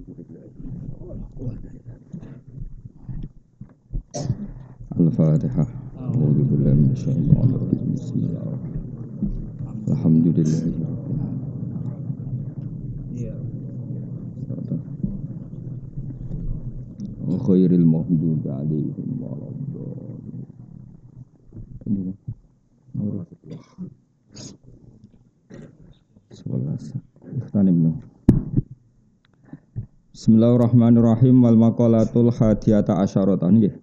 Al-Fatihah. A'udzu billahi minasyaitonir rajim. Bismillahirrahmanirrahim. Alhamdulillahirabbil alamin. Wa khairil maghdubi 'alaihim waladdallin. Bismillahirrahmanirrahim. Wal maqalatul hadiyata asyaratan nggih.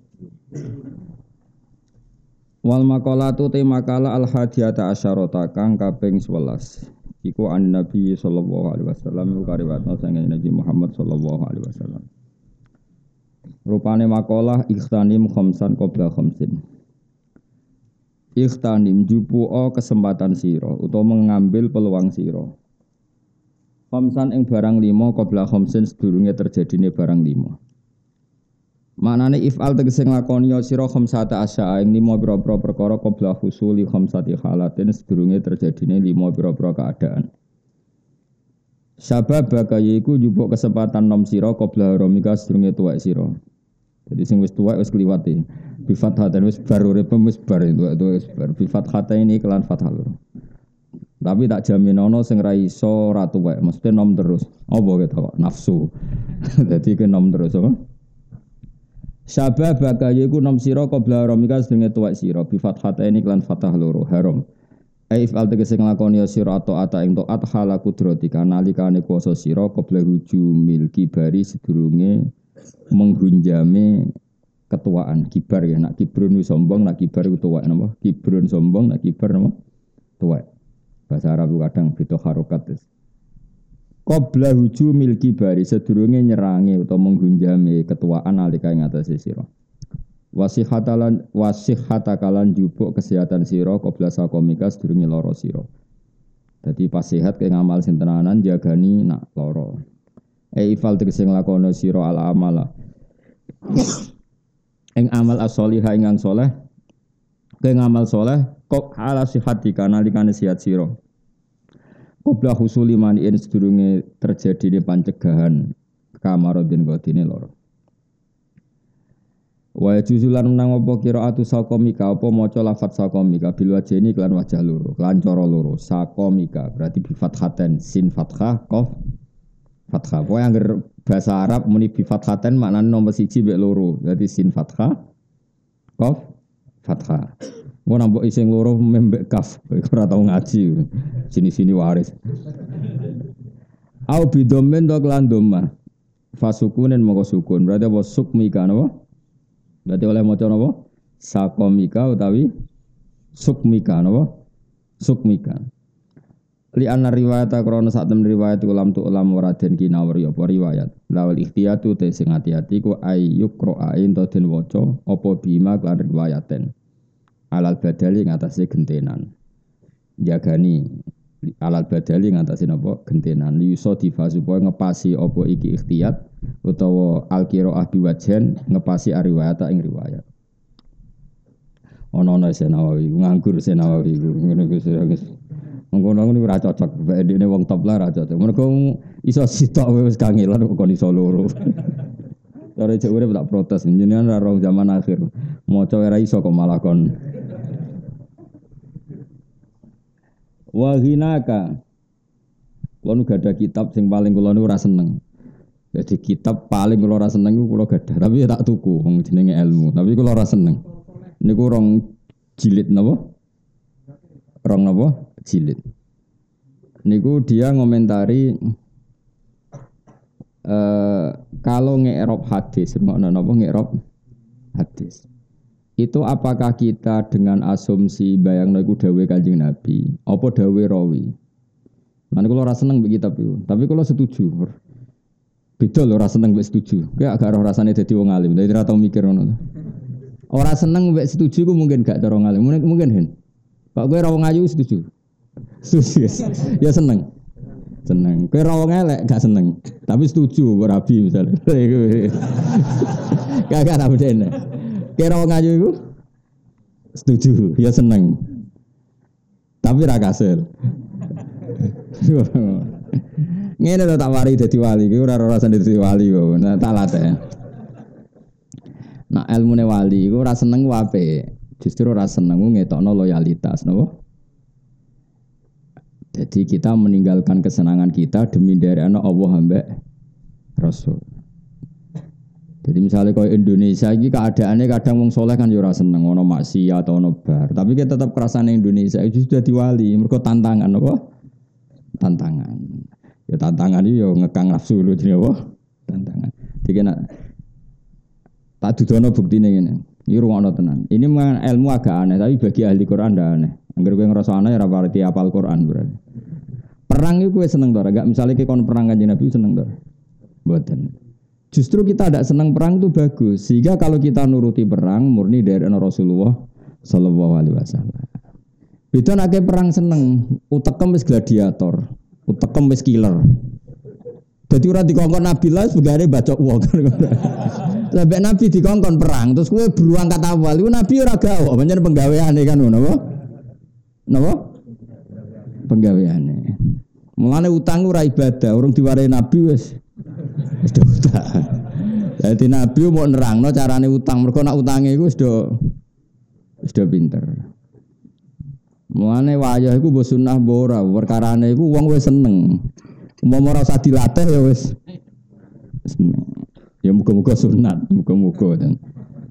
Wal maqalatu te makalah al hadiyata asyarata kang kaping 11. Iku an Nabi sallallahu alaihi wasallam kariwatna sange Nabi Muhammad sallallahu alaihi wasallam. Rupane makalah ikhtanim khamsan qabla khamsin. Ikhtanim jupuo kesempatan sira utawa mengambil peluang sira. Khamsan ing barang 5 qabla khamsin sedurunge terjadine barang 5. Maknane if'al tegese nglakoni sira khamsata asya ing 5 pira-pira perkara qabla husuli khamsati halatin sedurunge terjadine 5 pira-pira keadaan. Sababa kaya iku njupuk kesempatan nom sira qabla romika sedurunge tuwek sira. Jadi sing wis tuwek wis kliwate. Bi fathatan wis bar urip wis bar tuwek wis bar. Bi fathatan ini kelan fathah loro. Tapi tak jamin ana sing ra iso ra tuwek, mesti nom terus. Apa ketok nafsu. Dadi ke nom terus apa? Sababa kaya iku nom sira qabla romika sedurunge tuwek sira. Bi fathatan ini kelan fathah loro haram. Aif al tegese nglakoni sira ata ing taat hala kudratika nalikane kuwasa sira qabla hujumil kibari sedurunge menghunjame ketuaan kibar ya nak kibrun sombong nak kibar ku tuwek napa kibrun sombong nak kibar napa tuwek bahasa Arab kadang beda harokat qabla hujumil kibari sedurunge nyerangi utawa menghunjame ketuaan nalika ing atase sira wasihatalan jupuk kesehatan sira qabla sakomika sedurunge lara sira dadi pas sehat ke ngamal sing tenanan jagani nak lara ifal tegese nglakoni sira al amala ing amal as-sholihah ing saleh ke ngamal saleh kok ala sihatika nalikane sehat sira qabla husuli maniin sedurunge terjadine pancegahan kamarodin godine lara wa juzulan nang apa qiraatu sakomika apa maca lafaz sakomika bil wajeni kelan wajah loro kelan cara loro sakomika berarti bi fathaten sin fathah qaf fathah. Pokoke angger bahasa Arab muni bi fathaten maknane nomor 1 mek loro. Dadi sin fathah qaf fathah. Ngono nambok ising loro membek kaf. Ora tau ngaji. Sini-sini waris. Au bidomen to kelan dhamma. Fasukunen moko sukun. Berarti apa sukmika napa? Berarti oleh maca napa? Sakomika utawi sukmika napa? Sukmika. Li anna riwayat krana sak temen riwayat ulam tu ulam waraden kinawri apa riwayat lawal ikhtiyatu te sing ati-ati ku ayyuk qra'ain to den waca apa bima lan riwayaten alal badali ngatasé gentenan jagani alal badali ngatasé napa gentenan liso difa supaya ngepasi apa iki ikhtiyat utawa al qira'ah biwajen ngepasi riwayat ing riwayat ana Senawawi nganggur Senawawi ngono Gus ngono ora cocok bedene wong top lah ora cocok mergo iso sitok wis kangelan kok iso loro cara cek urip tak protes jenengan ora rong zaman akhir maca ora iso kok malah kon wa hinaka kulo gadah kitab sing paling kulo ora seneng jadi kitab paling kulo ora seneng iku kulo gadah tapi tak tuku wong jenenge ilmu tapi kulo ora seneng niku rong jilid napa rong napa jilid. Niku dia ngomentari kalau nge'rab hadis, makna napa nge'rab hadis. Itu apakah kita dengan asumsi bayangno iku dawuhe Kanjeng Nabi, apa dawuhe rawi? Lan kula ora seneng mbek kitab iku, tapi kula setuju. Beda lho ora seneng mbek setuju. Kuwi agak ora rasane dadi wong alim, dadi ora tau mikir ngono. Ora seneng mbek setuju ku mungkin gak cara ngalim, mungkin hen. Kok kowe ora wong ayu setuju? Ya seneng. Seneng. Kowe ra wong elek gak seneng. Tapi setuju rabi misalnya. Gak tak bedene. Kowe ra wong ayu iku setuju, ya seneng. Tapi ra kasil. Ngene lho tak wari dadi wali, iki ora rasane dadi wali kok. Nah, tak latih. Nah, ilmune wali iku ora seneng ku apik. Justru ora seneng ngetokno loyalitas, napa? Jadi kita meninggalkan kesenangan kita demi nderekno Allah ambek Rasul. Jadi misalnya kalau Indonesia ini keadaannya kadang wong soleh kan yo ora seneng ono maksiat atau ono bar, tapi kita tetap kerasane Indonesia itu sudah diwali, mergo tantangan apa? Tantangan. Ya tantangan itu yo ngekang nafsu lho jenenge apa? Tantangan. Dikene nak tak dudono buktine ngene. Iki rungokno tenan. Ini ilmu agak aneh, tapi bagi ahli Quran ndak aneh. Angger kowe ngrasa aneh ora berarti hafal Quran berarti. Perang iku kowe seneng to ora? Enggak misalnya kowe kon perang Kanjeng Nabi seneng to? Mboten. Justru kita tidak senang perang itu bagus. Sehingga kalau kita nuruti perang murni dari Rasulullah Sallallahu Alaihi Wasallam. Beda nak perang seneng, utekem wis gladiator, utekem wis killer. Jadi ora dikongkon Nabi lah sebagainya bacok wong. Sampai Nabi dikongkon perang, terus kowe beruang kata awal, itu Nabi ora gawe, pancen penggaweane kan ngono apa? Napa? Penggaweane. Mulane utang ora ibadah, urung diwarai Nabi wis utang. Jadi Nabi mau nerangno carane utang, mergo nak utange iku wis do pinter. Mulane wayah iku mbok sunah mbok ora, perkarane iku wong wis seneng. Umpama ora usah dilatih ya wis seneng. Ya muga-muga sunat, muga-muga ten.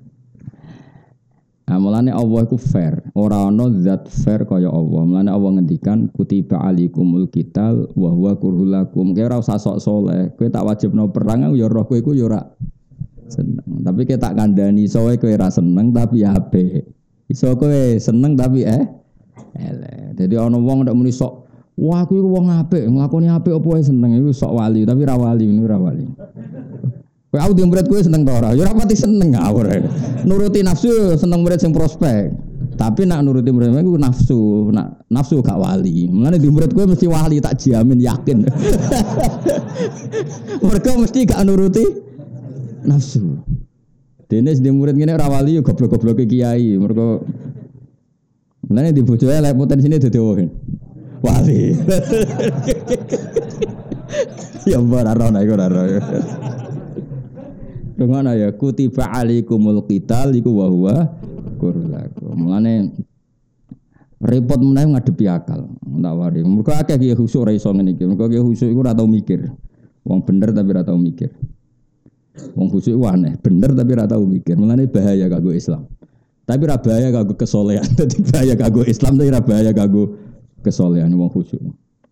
Mulane Allah iku fair, ora ana zat fair kaya Allah. Mulane Allah ngendikan kutiba alikumul qital wa huwa kurhul lakum. Kowe ora usah sok saleh, kowe tak wajibno perang ya roh kowe iku ya ora seneng. Tapi kowe tak kandhani iso kowe ora seneng tapi apik. Iso kowe seneng tapi elek. Dadi ana wong ndak muni sok, wah aku iku wong apik, nglakoni apik opo wae seneng iku sok wali, tapi ra wali, ora wali. Kowe aku di murid kowe seneng to ora? Ya ora pati seneng ngawur. Nuruti nafsu seneng murid sing prospek. Tapi nak nuruti murid iku nafsu, nak nafsu gak wali. Mulane di murid kowe mesti wali tak jamin yakin. Mereka mesti gak nuruti nafsu. Dene di murid ngene ora wali yo goblok-gobloke kiai. Mereka mulane di bojoe lek potensine dadi wali. Ya ora ana iku ora. Dengar ya kutiba alikumul qital iku wa huwa kurlakum. Mulane repot menawa ngadepi akal. Tak wari. Mergo akeh kiye khusuk ora iso ngene iki. Mergo kiye khusuk iku ora tau mikir. Wong bener tapi ora tau mikir. Wong khusuk iku aneh, bener tapi ora tau mikir. Mulane bahaya kanggo Islam. Tapi ora bahaya kanggo kesolehan. Dadi bahaya kanggo Islam tapi ora bahaya kanggo kesolehan wong khusuk.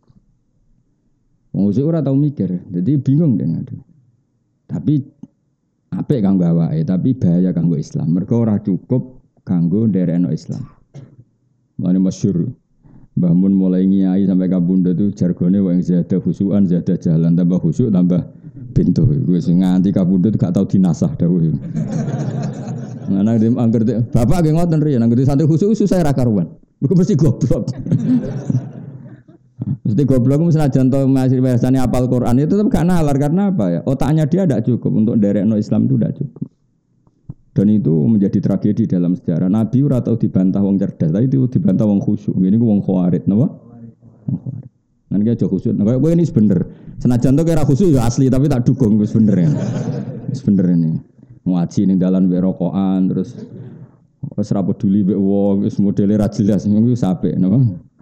Wong khusuk ora tau mikir. Jadi bingung dengan itu. Tapi apik kanggo awake tapi bahaya kanggo Islam. Mergo ora cukup kanggo nderekno Islam. Mane masyhur Mbah Mun mulai ngiyai sampai kabundut itu jargone wong zada khusyukan zada jalan tambah khusyuk tambah pintu. Wis nganti kabundut gak tau dinasah dawuh. Ana dem angger bapak nggih ngoten riyen angger santri khusyuk susah ra karuan. Mergo mesti goblok. Mesti goblok senajan to masih bahasane apal Quran itu tetap gak nalar karena apa ya? Otaknya dia tidak cukup untuk nderekno Islam itu tidak cukup. Dan itu menjadi tragedi dalam sejarah. Nabi ora tau dibantah wong cerdas, tapi itu dibantah wong khusyuk. Ngene ku wong khawarit napa? Wong khawarit. Nan ki aja khusyuk. Kayak kowe ini bener. Senajan to kira khusyuk ya asli tapi tak dukung wis bener ya. Wis bener ini. Ngaji ning dalan wek rokokan terus wis ra peduli wek wong, wis modele ra jelas ngono wis apik napa?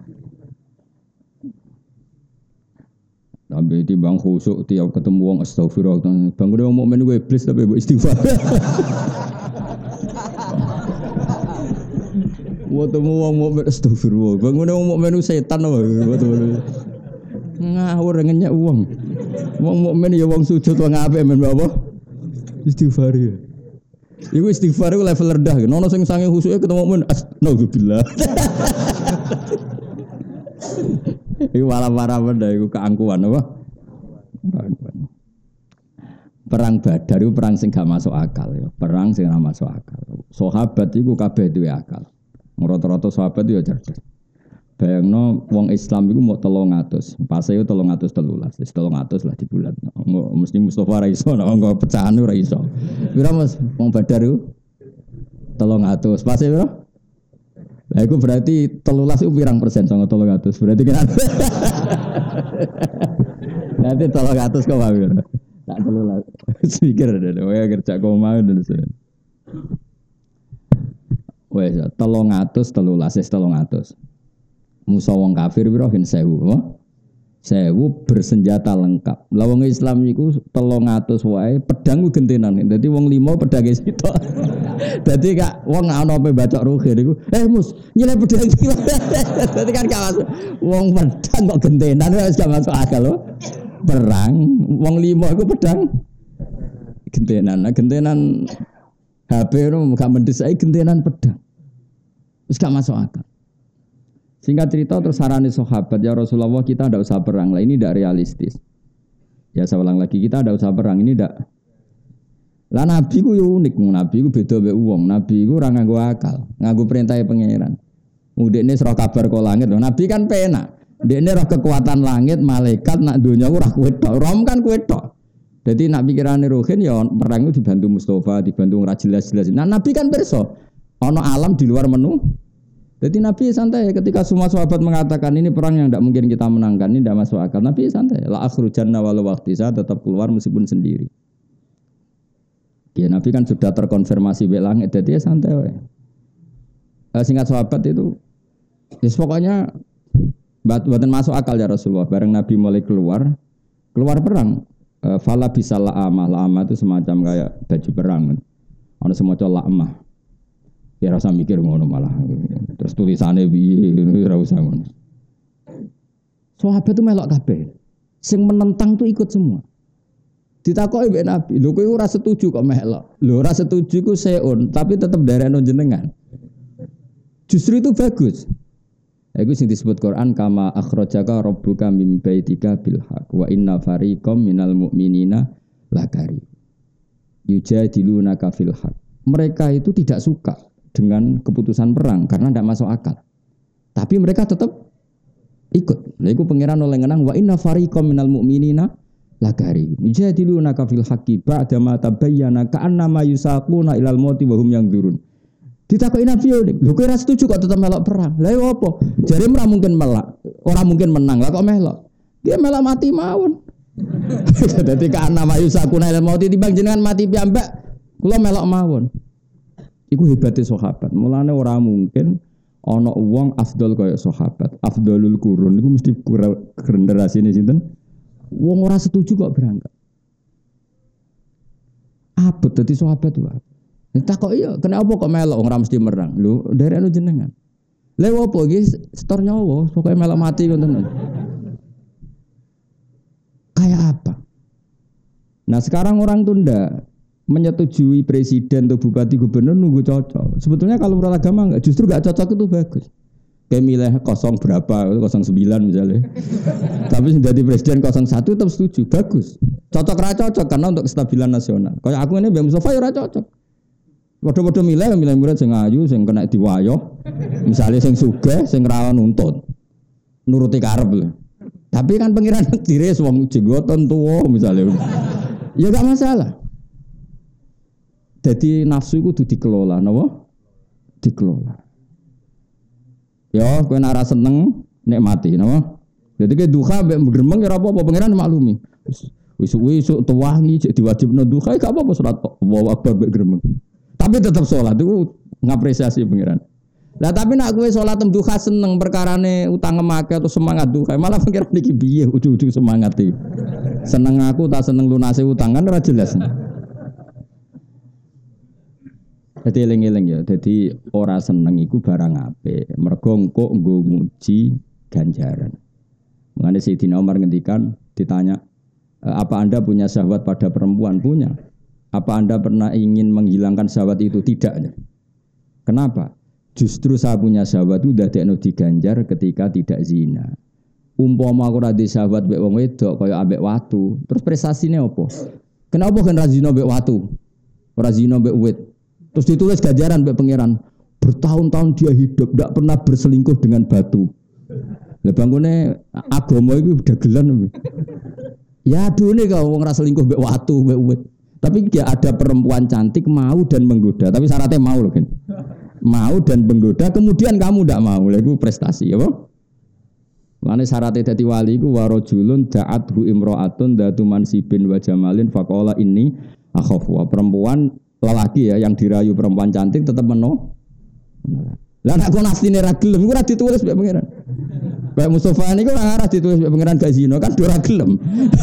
Tapi di bang khusuk tiap ketemu wong astagfirullah. Bang udah wong mukmin gue iblis tapi mbok istighfar. Wong temu wong mukmin astagfirullah. Bang udah wong mukmin setan betul. Ngawur ngenyek wong. Wong mukmin ya wong sujud wong apik men apa? Istighfar ya. Iku istighfar iku level rendah. Ono sing sange khusuke ketemu mukmin astagfirullah. Iku malah-malah benda, iku keangkuhan apa? Keangkuhan. Perang Badar itu perang sing gak masuk akal ya. Perang sing gak masuk akal. Sahabat iku kabeh duwe akal. Rata-rata sahabat itu ya cerdas. Bayangno wong Islam iku mau 300. Pas ayo 313. Wis 300 lah di bulan. Mesti Mustofa ra iso nek engko pecahan ora iso. Pira Mas wong Badar iku 300. Pas ayo pira? Lah iku berarti 13 itu pirang persen sama 300. Berarti kan Nanti 300 kok wae. Tak 13. Speaker ada. Wae kerja kok mau terus. Wes 313. Musa wong kafir piro gen 1000, apa? 1000 bersenjata lengkap. Lah wong Islam iku 300 wae pedang ku gentenan. Dadi wong 5 pedange sitok. Dadi gak wong ana apa bacok ruhir iku, Mus, nyileh pedang iki. Dadi kan gak masuk. Wong pedang kok gentenan wis gak masuk akal lho. Perang wong 5 iku pedang gentenan. Nah, gentenan HP itu gak mendesai gentenan pedang. Wis gak masuk akal. Singkat cerita terus sarane sahabat, ya Rasulullah kita tidak usah perang lah, ini tidak realistis. Ya saya ulang lagi, kita tidak usah perang, ini tidak. Lah Nabi ku unik, Nabi ku beda mbek wong. Nabi ku ora nganggo akal, nganggo perintah pangeran. Dekne roh kabar kok langit. Nabi kan penak. Dekne roh kekuatan langit, malaikat nak donya ku ora kowe tok. Rom kan kowe tok. Dadi nak pikirane Ruhin ya perang itu dibantu Mustafa, dibantu ora jelas-jelas. Nah Nabi kan pirsa, ana alam di luar menu. Jadi Nabi santai ketika semua sahabat mengatakan ini perang yang tidak mungkin kita menangkan, ini tidak masuk akal. Nabi santai. La akhrujanna walau waqti, saya tetap keluar meskipun sendiri. Ya Nabi kan sudah terkonfirmasi be langit, jadi ya santai. Singkat sahabat itu, ya pokoknya buatan masuk akal ya Rasulullah. Bareng Nabi mulai keluar perang. Fala bisa la'amah itu semacam kayak baju perang. Ada semacam la'amah. Ya rasa mikir ngono malah. Terus tulisannya piye ora usah ngono. Sahabat itu melok kabeh. Sing menentang tuh ikut semua. Ditakoki mbek Nabi, lho kowe ora setuju kok melok. Lho ora setuju ku seun, tapi tetep darekno jenengan. Justru itu bagus. Iku sing disebut Quran kama akhrajaka rabbuka min baitika bil haqq wa inna fariqam minal mu'minina lakari. Yujadilunaka fil haqq. Mereka itu tidak suka dengan keputusan perang karena tidak masuk akal. Tapi mereka tetap ikut. Lha iku pangeran oleh ngenang wa inna fariqam minal mu'minina lakari. Yujadilunaka fil haqqi ba'da ma tabayyana ka'annama yusaquna ilal mauti wa hum yanzurun. Ditakoki Nabi yo, lho kowe ora setuju kok tetap melok perang. Lah yo apa? Jare ora mungkin melak, ora mungkin menang. Lah kok melok? Dia melok mati mawon. Dadi ka'annama yusaquna ilal mauti timbang jenengan mati piyambak, kula melok mawon. Iku hebatnya sahabat. Mulane ora mungkin ana wong afdol kaya sahabat. Afdolul qurun iku mesti generasine sinten? Wong ora setuju kok berangkat. Abot dadi sahabat wae. Takok iya, kenapa kok melok ora mesti merang? Lho, derek jenengan. Lha opo iki setor nyawa, pokoke melok mati ngoten. Kayak apa? Nah, sekarang orang tuh ndak menyetujui presiden atau bupati gubernur nunggu cocok. Sebetulnya kalau menurut agama enggak, justru enggak cocok itu bagus. Kayak milih 0 berapa, 09 misalnya. Tapi jadi presiden 01 tetap setuju, bagus. Cocok ra cocok karena untuk kestabilan nasional. Kayak aku ini Mbak Mustafa ya ra cocok. Padha-padha milih murid sing ayu, sing kena diwayoh. Misalnya sing sugih, sing ra nuntut. Nuruti karep lho. Tapi kan pengiran dires wong jenggoten tuwa misalnya. Ya enggak masalah. Jadi nafsu itu dikelola, napa? Dikelola. Ya, kowe nek ora seneng nikmati, napa? Jadi ke duha mbek gremeng ya ora apa-apa, pangeran maklumi. Wis-wis tuwangi cek diwajibno duha gak apa-apa salat Allahu Akbar mbek gremeng. Tapi tetap salat itu ngapresiasi pangeran. Lah tapi nek kowe salat duha seneng perkarane utang emake atau semangat duha, malah pangeran iki piye ujug-ujug semangat iki. Seneng aku tak seneng lunase utang kan ora jelas. Jadi eling-eling ya, jadi ora seneng iku barang apik. Mergo engko nggo nguji ganjaran. Mengenai Sayyidina Umar ngendikan ditanya, apa Anda punya syahwat pada perempuan? Punya. Apa Anda pernah ingin menghilangkan syahwat itu? Tidak. Kenapa? Justru saya punya syahwat itu dadekno diganjar ketika tidak zina. Umpama aku ora di syahwat mbek wong wedok kaya ambek watu, terus prestasine apa? Kenapa kan ra zina mbek watu? Ora zina mbek wit. Terus ditulis ganjaran mbek pangeran. Bertahun-tahun dia hidup tidak pernah berselingkuh dengan batu. Lah bangkune agama iku dagelan. Ya adune kok wong ra selingkuh mbek watu, mbek wit. Tapi dia ada perempuan cantik mau dan menggoda, tapi syaratnya mau loh kan. Mau dan menggoda, kemudian kamu tidak mau. Lah iku prestasi apa? Lane syaratnya dadi wali iku warajulun da'athu imra'atun datu mansibin wa jamalin faqala inni akhafu. Perempuan lelaki ya yang dirayu perempuan cantik tetap menolak. Lah nek kon asline ra gelem iku ora ditulis mbek pangeran. Kayak Mustofa niku ora ditulis mbek pangeran gak zina kan ora gelem.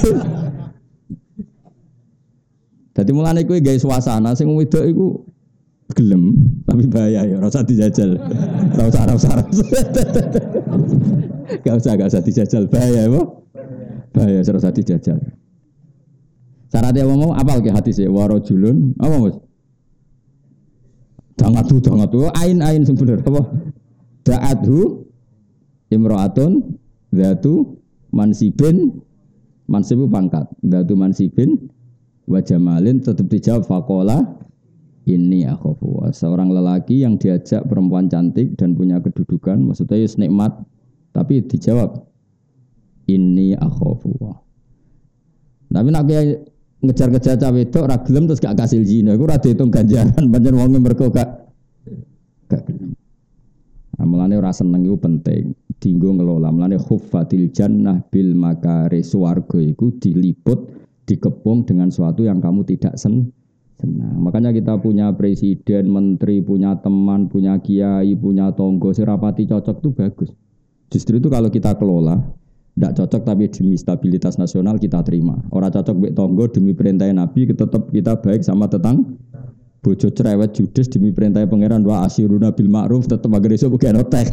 Dadi mulane kowe gawe suasana sing wedok iku gelem tapi bahaya ya ora usah dijajal. Ora usah. Gak usah dijajal bahaya apa? Bahaya ora usah dijajal. Syaratnya mau apal ke hadis e warajulun apa Mas? Jangan tuh ain sing bener apa? Da'athu imra'atun dzatu mansibin mansibu pangkat dzatu mansibin wa jamalin tetap dijawab faqala inni akhafu. Seorang lelaki yang diajak perempuan cantik dan punya kedudukan maksudnya yus nikmat tapi dijawab inni akhafu. Tapi nek ngejar-ngejar cawe wedok ra gelem terus gak kasil zina iku ora diitung ganjaran pancen wong mergo gak gelem. Mulane ora seneng iku penting dienggo ngelola. Mulane khuffatil jannah bil makari swarga iku diliput dikepung dengan sesuatu yang kamu tidak senang. Makanya kita punya presiden, menteri, punya teman, punya kiai, punya tonggo, serapati cocok itu bagus. Justru itu kalau kita kelola, tidak cocok tapi demi stabilitas nasional kita terima. Orang cocok mbek tonggo demi perintah Nabi, tetap kita baik sama tetang. Bojo cerewet judes demi perintah pangeran wa asyiruna bil ma'ruf tetap agar iso bukan otek.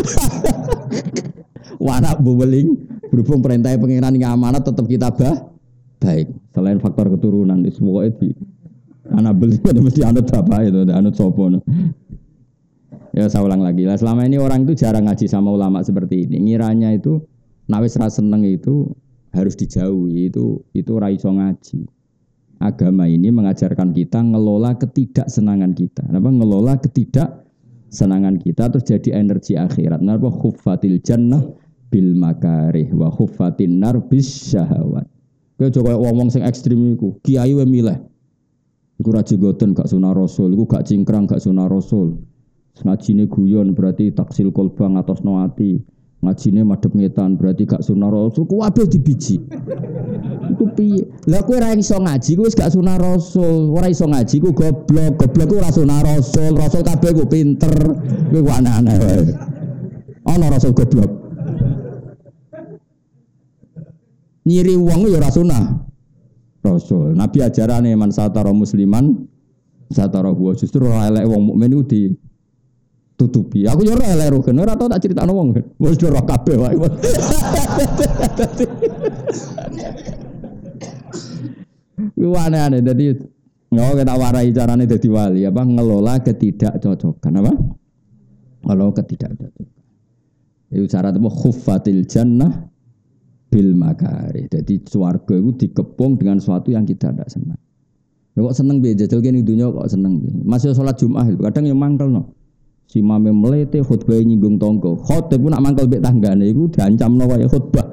Wanak bubeling berhubung perintah pangeran yang amanat tetap kita baik. Selain faktor keturunan itu pokoknya di anak beli mesti anut bapak itu, anut sopo. Ya saya ulang lagi lah. Selama ini orang itu jarang ngaji sama ulama seperti ini. Ngiranya itu nawis ra seneng itu harus dijauhi. Itu ra iso ngaji. Agama ini mengajarkan kita ngelola ketidaksenangan kita. Kenapa ngelola ketidaksenangan kita terus jadi energi akhirat. Kenapa khuffatil jannah bil makarih wa khuffatin nar bis syahawat. Kowe aja koyo wong sing ekstrem iku. Kiai wae milih. Iku ra jigoten gak sunah rasul, iku gak cingkrang gak sunah rasul. Ngajine guyon berarti taksil kolbang atas noati. Ngajine madhep ngetan berarti gak sunah rasul. Kuwabe dibiji. Iku piye? Lah kowe ora iso ngaji ku wis gak sunah rasul. Ora iso ngaji ku goblok. Goblok ku ora sunah rasul. Rasul kabeh ku pinter. Kowe ku aneh-aneh wae. Ana rasul goblok. Nyiri wong ya ora sunah rasul. Nabi ajarane man satara musliman satara huwa justru ora elek wong mukmin iku ditutupi. Aku yo ora elek rugen, ora tau tak critakno wong. Wis ora kabeh wae. Ku aneh-aneh dadi kita warai carane dadi wali apa ngelola ketidakcocokan apa? Kalau ketidakcocokan. Itu syarat apa khuffatil jannah bil makari. Jadi swarga itu dikepung dengan sesuatu yang kita tidak senang. Ya kok seneng piye jajal kene dunya kok seneng piye. Masih salat Jumat kadang ya mangkelno. Si mame mlete khutbah nyinggung tangga. Khotib ku nak mangkel mbek tanggane iku diancamno wae khutbah.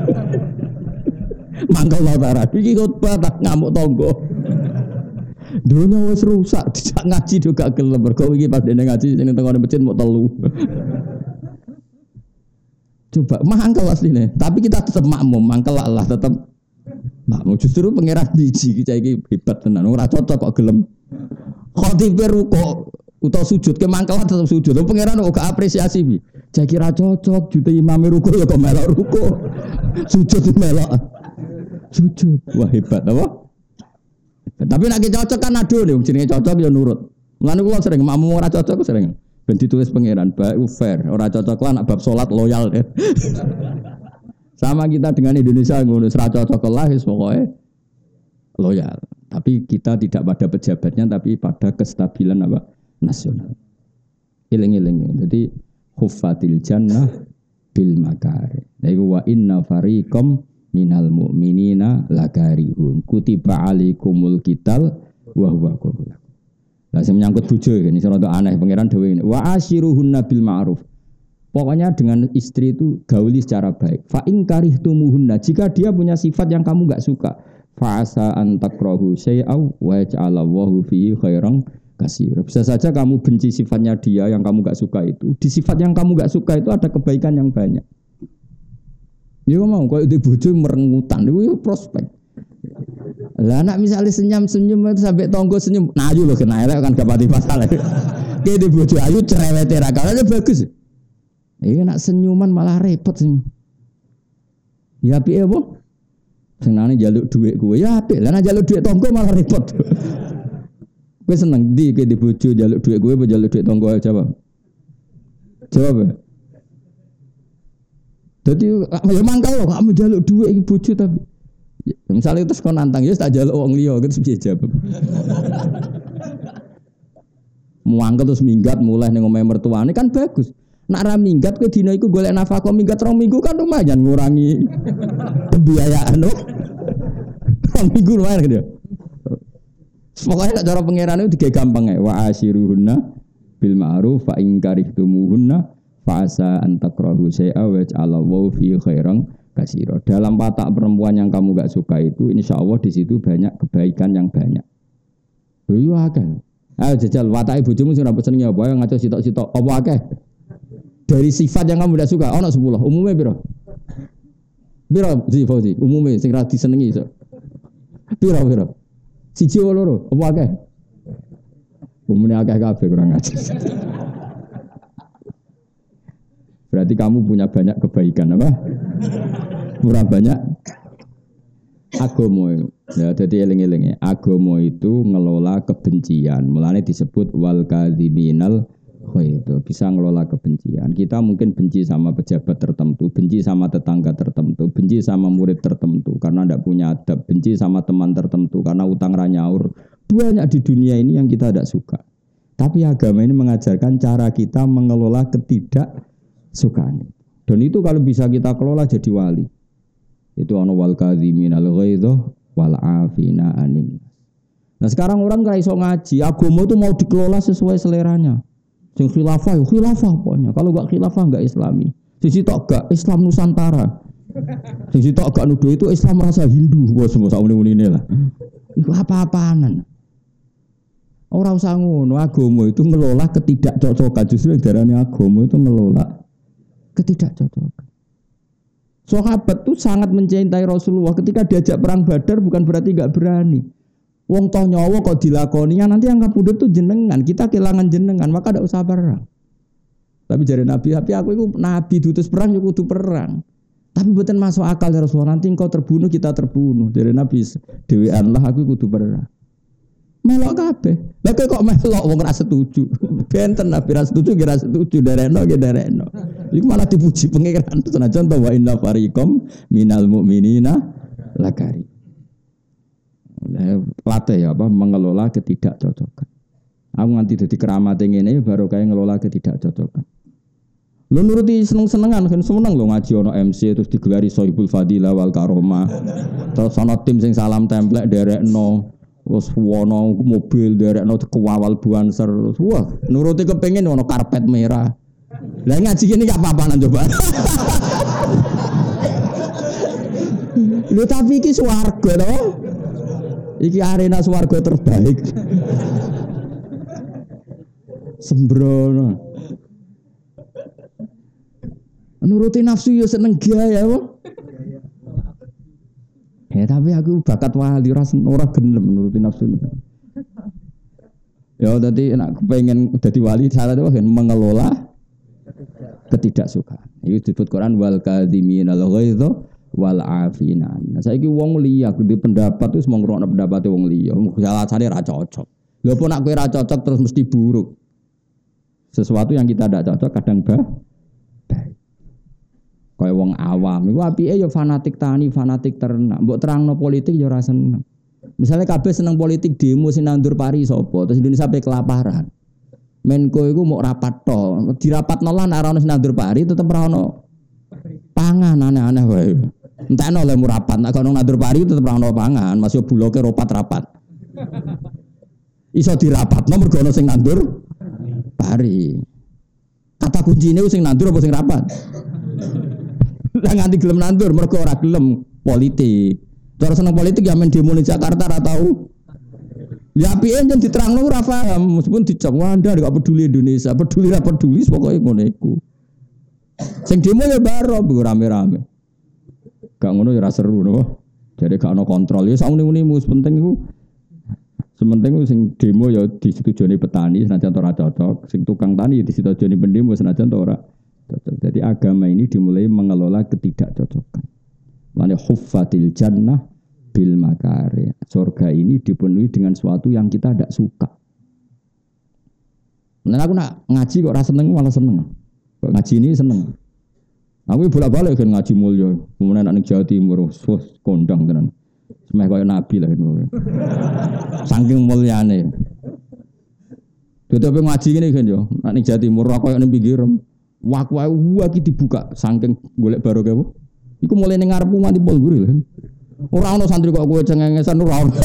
Mangkel lara iki khutbah tak ngamuk tangga. Dunya wis rusak dijak ngaji juga gelem mergo iki pas dene ngaji sing tengone masjid mau telu. Coba mangkel asline, tapi kita tetap makmum, mangkel Allah tetap makmum. Justru pangeran biji kita iki hebat tenan. Ora cocok kok gelem. Khotib ruko utawa sujud ke mangkel tetap sujud. Pangeran kok gak apresiasi bi. Jadi ra cocok jute imam ruko ya kok melok ruko. Sujud melok. Sujud. Wah hebat apa? Tapi nek cocok kan aduh nih jenenge cocok ya nurut. Mulane kula sering makmum ora cocok sering. Ben ditulis pangeran, baik fair, ora cocok lah nak bab salat loyal. Sama kita dengan Indonesia ngono, ora cocok lah wis pokoke loyal. Tapi kita tidak pada pejabatnya tapi pada kestabilan apa? Nasional. Eling-eling. Jadi khuffatil jannah bil makari. Iku wa inna fariqam minal mu'minina lakarihun. Kutiba alaikumul qital wa huwa kurhun. Lah sing menyangkut bojo iki iso rada aneh pangeran dhewe ini. Wa asyiruhunna bil ma'ruf. Pokoknya dengan istri itu gauli secara baik. Fa in karihtumuhunna, jika dia punya sifat yang kamu enggak suka, fa asa an takrahu syai'aw wa ja'alallahu fihi khairan katsira. Bisa saja kamu benci sifatnya dia yang kamu enggak suka itu. Di sifat yang kamu enggak suka itu ada kebaikan yang banyak. Ya mau koyo di bojo merengutan iku ya prospek. Lah anak misalnya senyum itu sampai tonggo senyum, nah ayu lho kena elek kan gak pati masalah. Ki di bojo ayu cerewete ra kalah bagus. Iki nak senyuman malah repot sing. Ya piye apa? Senane njaluk dhuwit kowe ya apik. Lah nek njaluk dhuwit tonggo malah repot. Kowe seneng ndi ki di bojo njaluk dhuwit kowe apa njaluk dhuwit tonggo jawab. Jawab. Jadi ya mangkal loh kamu njaluk dhuwit iki bojo tapi misalnya terus kau nantang ya tak njaluk wong liya gitu piye jawab. Muangkel terus minggat mulai ning omahe mertuane kan bagus. Nak ra minggat kowe dina iku golek nafkah minggat 2 minggu kan lumayan ngurangi pembiayaan loh. 2 minggu lumayan gitu. Pokoknya cara pangeran itu digawe gampang ya. Wa asyiruhunna bil ma'ruf fa in karihtumuhunna fa asa an takrahu syai'a wa ja'alallahu fi khairan katsira. Dalam watak perempuan yang kamu enggak suka itu insyaallah di situ banyak kebaikan yang banyak. Lho yo akeh. Ayo jajal watake bojomu sing ora seneng apa ya ngaco sitok-sitok apa akeh. Dari sifat yang kamu tidak suka, ono 10. Umumnya piro? Piro sih Fauzi? Umumnya sing ra disenengi iso. Piro? Siji loro, apa akeh? Umumnya akeh kabeh kurang ajar. Berarti kamu punya banyak kebaikan apa? Kurang banyak agama. Ya, jadi eling-eling ya. Agama itu ngelola kebencian. Mulane disebut wal kadziminal itu bisa ngelola kebencian. Kita mungkin benci sama pejabat tertentu, benci sama tetangga tertentu, benci sama murid tertentu karena tidak punya adab, benci sama teman tertentu karena utang ranyaur. Banyak di dunia ini yang kita tidak suka. Tapi agama ini mengajarkan cara kita mengelola ketidaksukaan. Dan itu kalau bisa kita kelola jadi wali. Itu ana wal kadziminal ghaidha wal afina anin. Nah sekarang orang enggak iso ngaji, agama itu mau dikelola sesuai seleranya. Sing khilafah pokoknya. Kalau enggak khilafah enggak Islami. Sing sitok enggak Islam Nusantara. Sing sitok enggak nuduh itu Islam rasa Hindu. Wes mosok muni-munine lah. Iku apa-apaanan. Ora usah ngono, agama itu ngelola ketidakcocokan. Justru darane agama itu ngelola ketidakcocokan. Sahabat itu sangat mencintai Rasulullah. Ketika diajak perang Badar bukan berarti enggak berani. Wong toh nyawa kok dilakoni nanti yang kapundhut tuh jenengan, kita kehilangan jenengan, maka tidak usah perang. Tapi jare Nabi, aku itu Nabi diutus perang yo kudu perang. Tapi mboten masuk akal ya Rasulullah, nanti engkau terbunuh kita terbunuh. Jare Nabi, dhewean lah aku kudu perang. Melok kabeh. Lah kok melok wong ora setuju. Benten Nabi ra setuju, kira setuju darekno ge darekno. Iku malah dipuji pangeran senajan to wa inna fariqam minal mu'minina lakari. Latih ya apa mengelola ketidakcocokan. Aku nganti dadi keramat ngene baru kaya ngelola ketidakcocokan. Lu nuruti seneng-senengan kan seneng lho ngaji ono MC terus digelari Sohibul Fadilah wal Karomah. Terus ono tim sing salam templek derekno. Terus ono mobil derekno kewawal buanser. Wah, nuruti kepengin ono karpet merah. Lah ngaji gini gak apa-apaan coba. Lu tapi iki swarga to. Iki arena swarga terbaik. Sembrono. Nuruti nafsu yo seneng gaya kok. Tapi aku bakat wali ora gelem nuruti nafsu. Ya dadi nek kepengin dadi wali syaratnya kan mengelola ketidaksukaan. Itu disebut Quran wal kadziminal ghaidha wal afina. Nah saiki wong liya gede pendapat wis mung ngrungokno pendapate wong liya. Alasane ra cocok. Lha opo nek kowe ra cocok terus mesti buruk. Sesuatu yang kita tidak cocok kadang baik. Kaya wong awam iku apike ya fanatik tani, fanatik ternak. Mbok terangno politik ya ora seneng. Misalnya kabeh seneng politik demo sing nandur pari sapa, terus Indonesia sampai kelaparan. Menko iku mau rapat to, dirapatno lan ora ono sing nandur pari tetep ora ono pangan aneh-aneh wae. Entekno lek murapat nek ono nandur pari tetep ora ono pangan, masih buloke rapat. Iso dirapatno mergo ono sing nandur pari. Kata kuncine sing nandur apa sing rapat? Lah nganti gelem nandur mergo ora gelem politik. Cara seneng politik ya men demo ning Jakarta ora tau. Ya apike yen diterangno ora paham, meskipun dicap Anda gak peduli Indonesia, peduli ra peduli pokoke ngono iku. Sing demo ya baro rame-rame. Gak ngono ya ora seru napa. Jadi gak ono kontrol. Ya sak muni-munimu penting iku. Sementing sing demo ya disetujoni petani senajan ora cocok, sing tukang tani disetujoni pendemo senajan ora cocok. Jadi agama ini dimulai mengelola ketidakcocokan. Mane huffatil jannah bil makari. Surga ini dipenuhi dengan sesuatu yang kita tidak suka. Nah aku nak ngaji kok rasa seneng malah seneng. Kok ngaji ini seneng. Aku bolak-balik kan ngaji mulya. Kemudian anak Jawa Timur, kondang tenan. Semeh kaya nabi lah itu. Saking mulyane. Tutup ngaji ngene kan yo. Anak Jawa Timur kaya ning pinggir. Wae iki dibuka saking golek barokah apa. Iku mulai ning ngarepku nganti pol guri lho. Ora ono santri kok kowe cengengesan ora ono.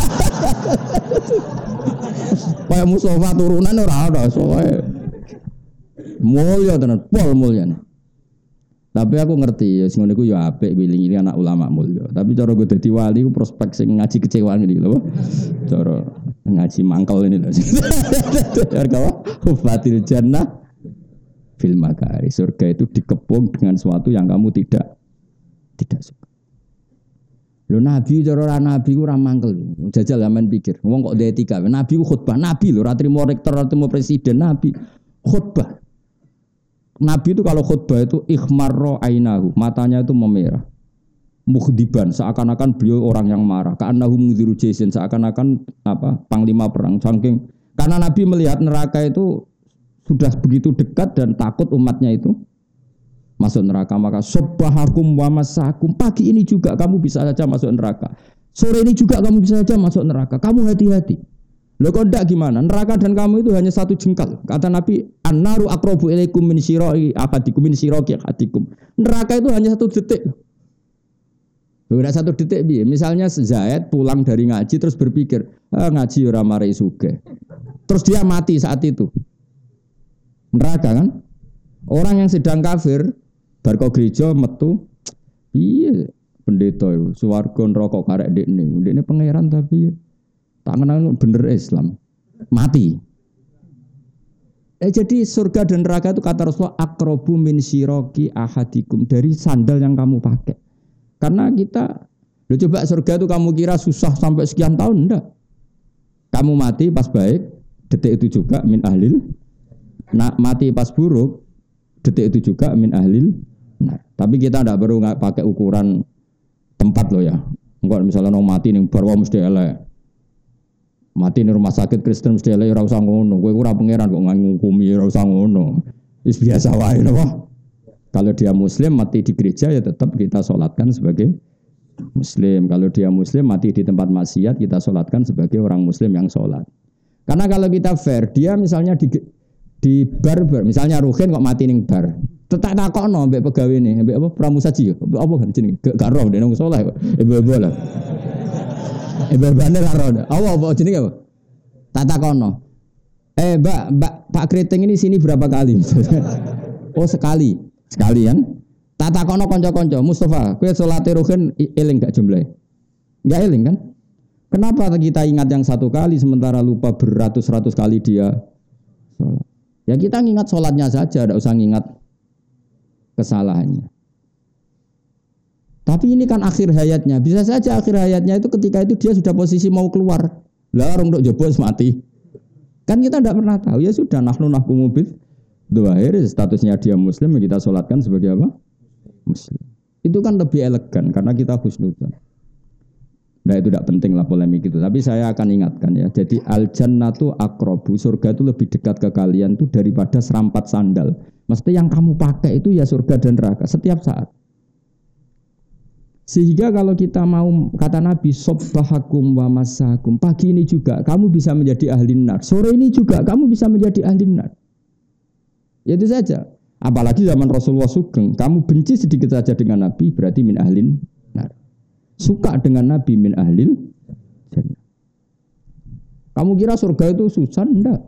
Kaya Mustafa turunan ora ono soe. Mulya tenan, pol mulyane. Tapi aku ngerti ya sing ngene iku ya apik wiling ini anak ulama mulya. Tapi cara gue dadi wali ku prospek sing ngaji kecewaan iki lho. Cara ngaji mangkel ini lho. Cara hufatil jannah fil makari. Surga itu dikepung dengan sesuatu yang kamu tidak suka. Lho nabi cara nabi ku ora mangkel. Jajal sampean pikir. Wong kok ndek etika. Nabi ku khutbah, nabi lho ora trimo rektor, ora trimo presiden, nabi khutbah. Nabi itu kalau khutbah itu ikhmarra ainahu, matanya itu memerah. Mukhdiban, seakan-akan beliau orang yang marah. Ka'annahu mudhiru jaisin, seakan-akan panglima perang. Saking karena Nabi melihat neraka itu sudah begitu dekat dan takut umatnya itu masuk neraka, maka subbahakum wa masakum. Pagi ini juga kamu bisa saja masuk neraka. Sore ini juga kamu bisa saja masuk neraka. Kamu hati-hati. Loh kok enggak gimana? Neraka dan kamu itu hanya satu jengkal. Kata Nabi, an-naru aqrabu ilaikum min syira'i ahadikum min syiraqi ahadikum. Neraka itu hanya 1 detik. Loh enggak 1 detik piye? Misalnya Zaid pulang dari ngaji terus berpikir, ngaji ora marai sugih. Terus dia mati saat itu. Neraka kan? Orang yang sedang kafir bar kok gereja metu, piye pendeta itu swarga neraka karek ndekne. Ndekne pangeran tapi tangan bener Islam mati. Jadi surga dan neraka itu kata Rasulullah aqrabu min syiraki ahadikum, dari sandal yang kamu pakai. Karena kita coba surga itu kamu kira susah sampai sekian tahun, enggak. Kamu mati pas baik, detik itu juga min ahlil. Nah, mati pas buruk, detik itu juga min ahlil. Nah, tapi kita enggak perlu pakai ukuran tempat loh ya. Enggak misalnya no mati ning bar mesti elek. Mati di rumah sakit Kristen mesti elek ora usah ngono. Kowe ora pangeran kok ngukumi ora usah ngono. Wis biasa wae napa. Kalau dia muslim mati di gereja ya tetap kita salatkan sebagai muslim. Kalau dia muslim mati di tempat maksiat kita salatkan sebagai orang muslim yang salat. Karena kalau kita fair, dia misalnya di bar misalnya Ruhin kok mati ning bar. Tetak takokno mbek pegawene, mbek apa pramusaji ya. Apa kan jenenge? Gak roh dene wong saleh kok. Ibu-ibu lah. Ibu-ibune karo. Apa jenenge apa? Tak takono. Mbak Pak Kriting ini sini berapa kali? Oh sekali kan? Tak takono kanca-kanca, Mustafa, kowe salate Ruhin eling gak jumlahe? Enggak eling kan? Kenapa kita ingat yang 1 kali sementara lupa beratus-ratus kali dia salat? Ya kita ngingat salatnya saja, enggak usah ngingat kesalahannya. Tapi ini kan akhir hayatnya. Bisa saja akhir hayatnya itu ketika itu dia sudah posisi mau keluar. Lah orang untuk jebol mati. Kan kita tidak pernah tahu. Ya sudah nahnu nahkumu bil dzahir, statusnya dia muslim, kita salatkan sebagai apa? Muslim. Itu kan lebih elegan karena kita husnudzon. Nah itu tidak penting lah polemik itu. Tapi saya akan ingatkan ya. Jadi al-jannatu aqrabu, surga itu lebih dekat ke kalian tuh daripada serampat sandal. Maksudnya yang kamu pakai itu ya surga dan neraka setiap saat. Sehingga kalau kita mau kata Nabi sobbahakum wa masakum, pagi ini juga kamu bisa menjadi ahli nar, sore ini juga kamu bisa menjadi ahli nar. Ya itu saja. Apalagi zaman Rasulullah Sugeng, kamu benci sedikit saja dengan Nabi berarti min ahlin nar. Suka dengan Nabi min ahlil jannah. Kamu kira surga itu susah? Enggak.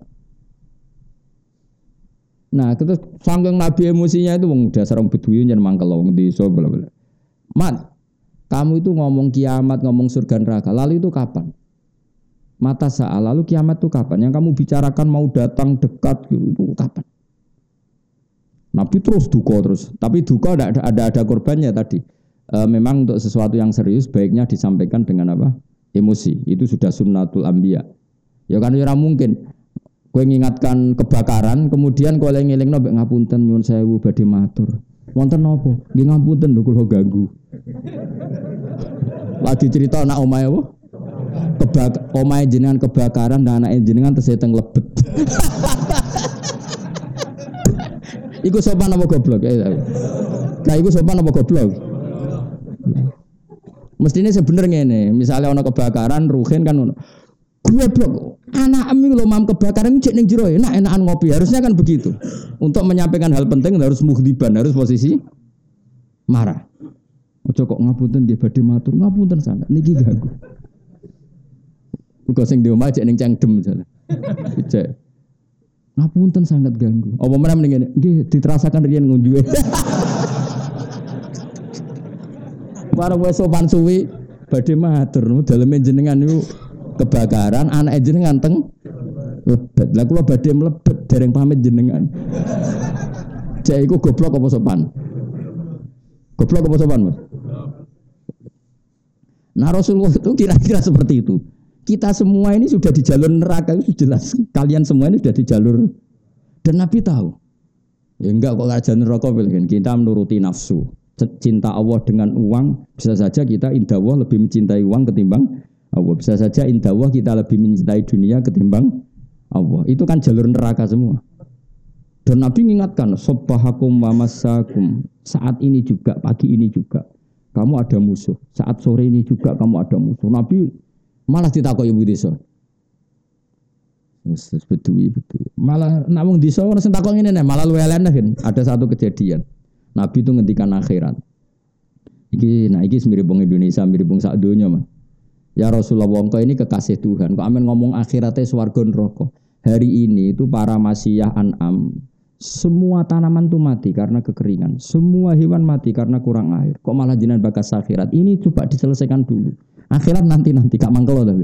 Nah, terus sanggung Nabi emosinya itu wong dasar wong Bedui nyen mangkel wong desa bla-bla. Mat, kamu itu ngomong kiamat, ngomong surga neraka, lalu itu kapan? Mata saat lalu kiamat itu kapan? Yang kamu bicarakan mau datang dekat itu kapan? Nabi terus duka terus, tapi duka ada korbannya tadi. memang untuk sesuatu yang serius baiknya disampaikan dengan apa? Emosi. Itu sudah sunnatul anbiya. Ya kan ora mungkin kowe ngingatkan kebakaran kemudian kowe ngelingno mbek ngapunten nyuwun sewu badhe matur. Wonten napa? Nggih ngapunten lho kula ganggu. Lagi cerita anak omahe apa? Omahe jenengan kebakaran dan anake jenengan tesih teng lebet. Iku sopan apa goblok? Nah iku sopan apa goblok? Mestinya sebenarnya ngene, misalnya ana kebakaran ruhin kan ngono. Goblok, anak ami lho mam kebakaran cek ning jero enak-enakan ngopi. Harusnya kan begitu. Untuk menyampaikan hal penting harus mughdiban, harus posisi marah. Ojo kok ngapunten nggih badhe matur, ngapunten sangat niki ganggu. Muga sing di omah cek ning cangdem jane. Cek. Ngapunten sangat ganggu. Apa meneh ngene, nggih diterasakan riyen ngunjuke. Barang wis sopan suwi badhe matur daleme jenengan niku kebakaran anak jenengan teng lebet. Lah kula badhe mlebet dereng pamit jenengan. Cek iku goblok apa sopan? Goblok apa sopan, Mas? Nah Rasulullah itu kira-kira seperti itu. Kita semua ini sudah di jalur neraka itu jelas. Kalian semua ini sudah di jalur dan Nabi tahu. Ya enggak kok aja neraka kan. Kita menuruti nafsu. Cinta Allah dengan uang bisa saja kita indah Allah lebih mencintai uang ketimbang Allah. Bisa saja indah Allah kita lebih mencintai dunia ketimbang Allah. Itu kan jalur neraka semua. Dan Nabi mengingatkan, sobbahakum wa masakum. Saat ini juga, pagi ini juga, kamu ada musuh. Saat sore ini juga kamu ada musuh. Nabi malah ditakoki ibu desa. Betul. Malah namung desa ora sing takok ngene malah luwe elene kan. Ada satu kejadian. Nabi itu ngendikan akhirat. Iki mirip wong Indonesia, mirip wong sak donya, Mas. Ya Rasulullah wong ini kekasih Tuhan. Kok amen ngomong akhiratnya swarga neraka. Hari ini itu para masyiyah an'am semua tanaman itu mati karena kekeringan. Semua hewan mati karena kurang air. Kok malah jenengan bakas akhirat? Ini coba diselesaikan dulu. Akhirat nanti gak mangkel tapi.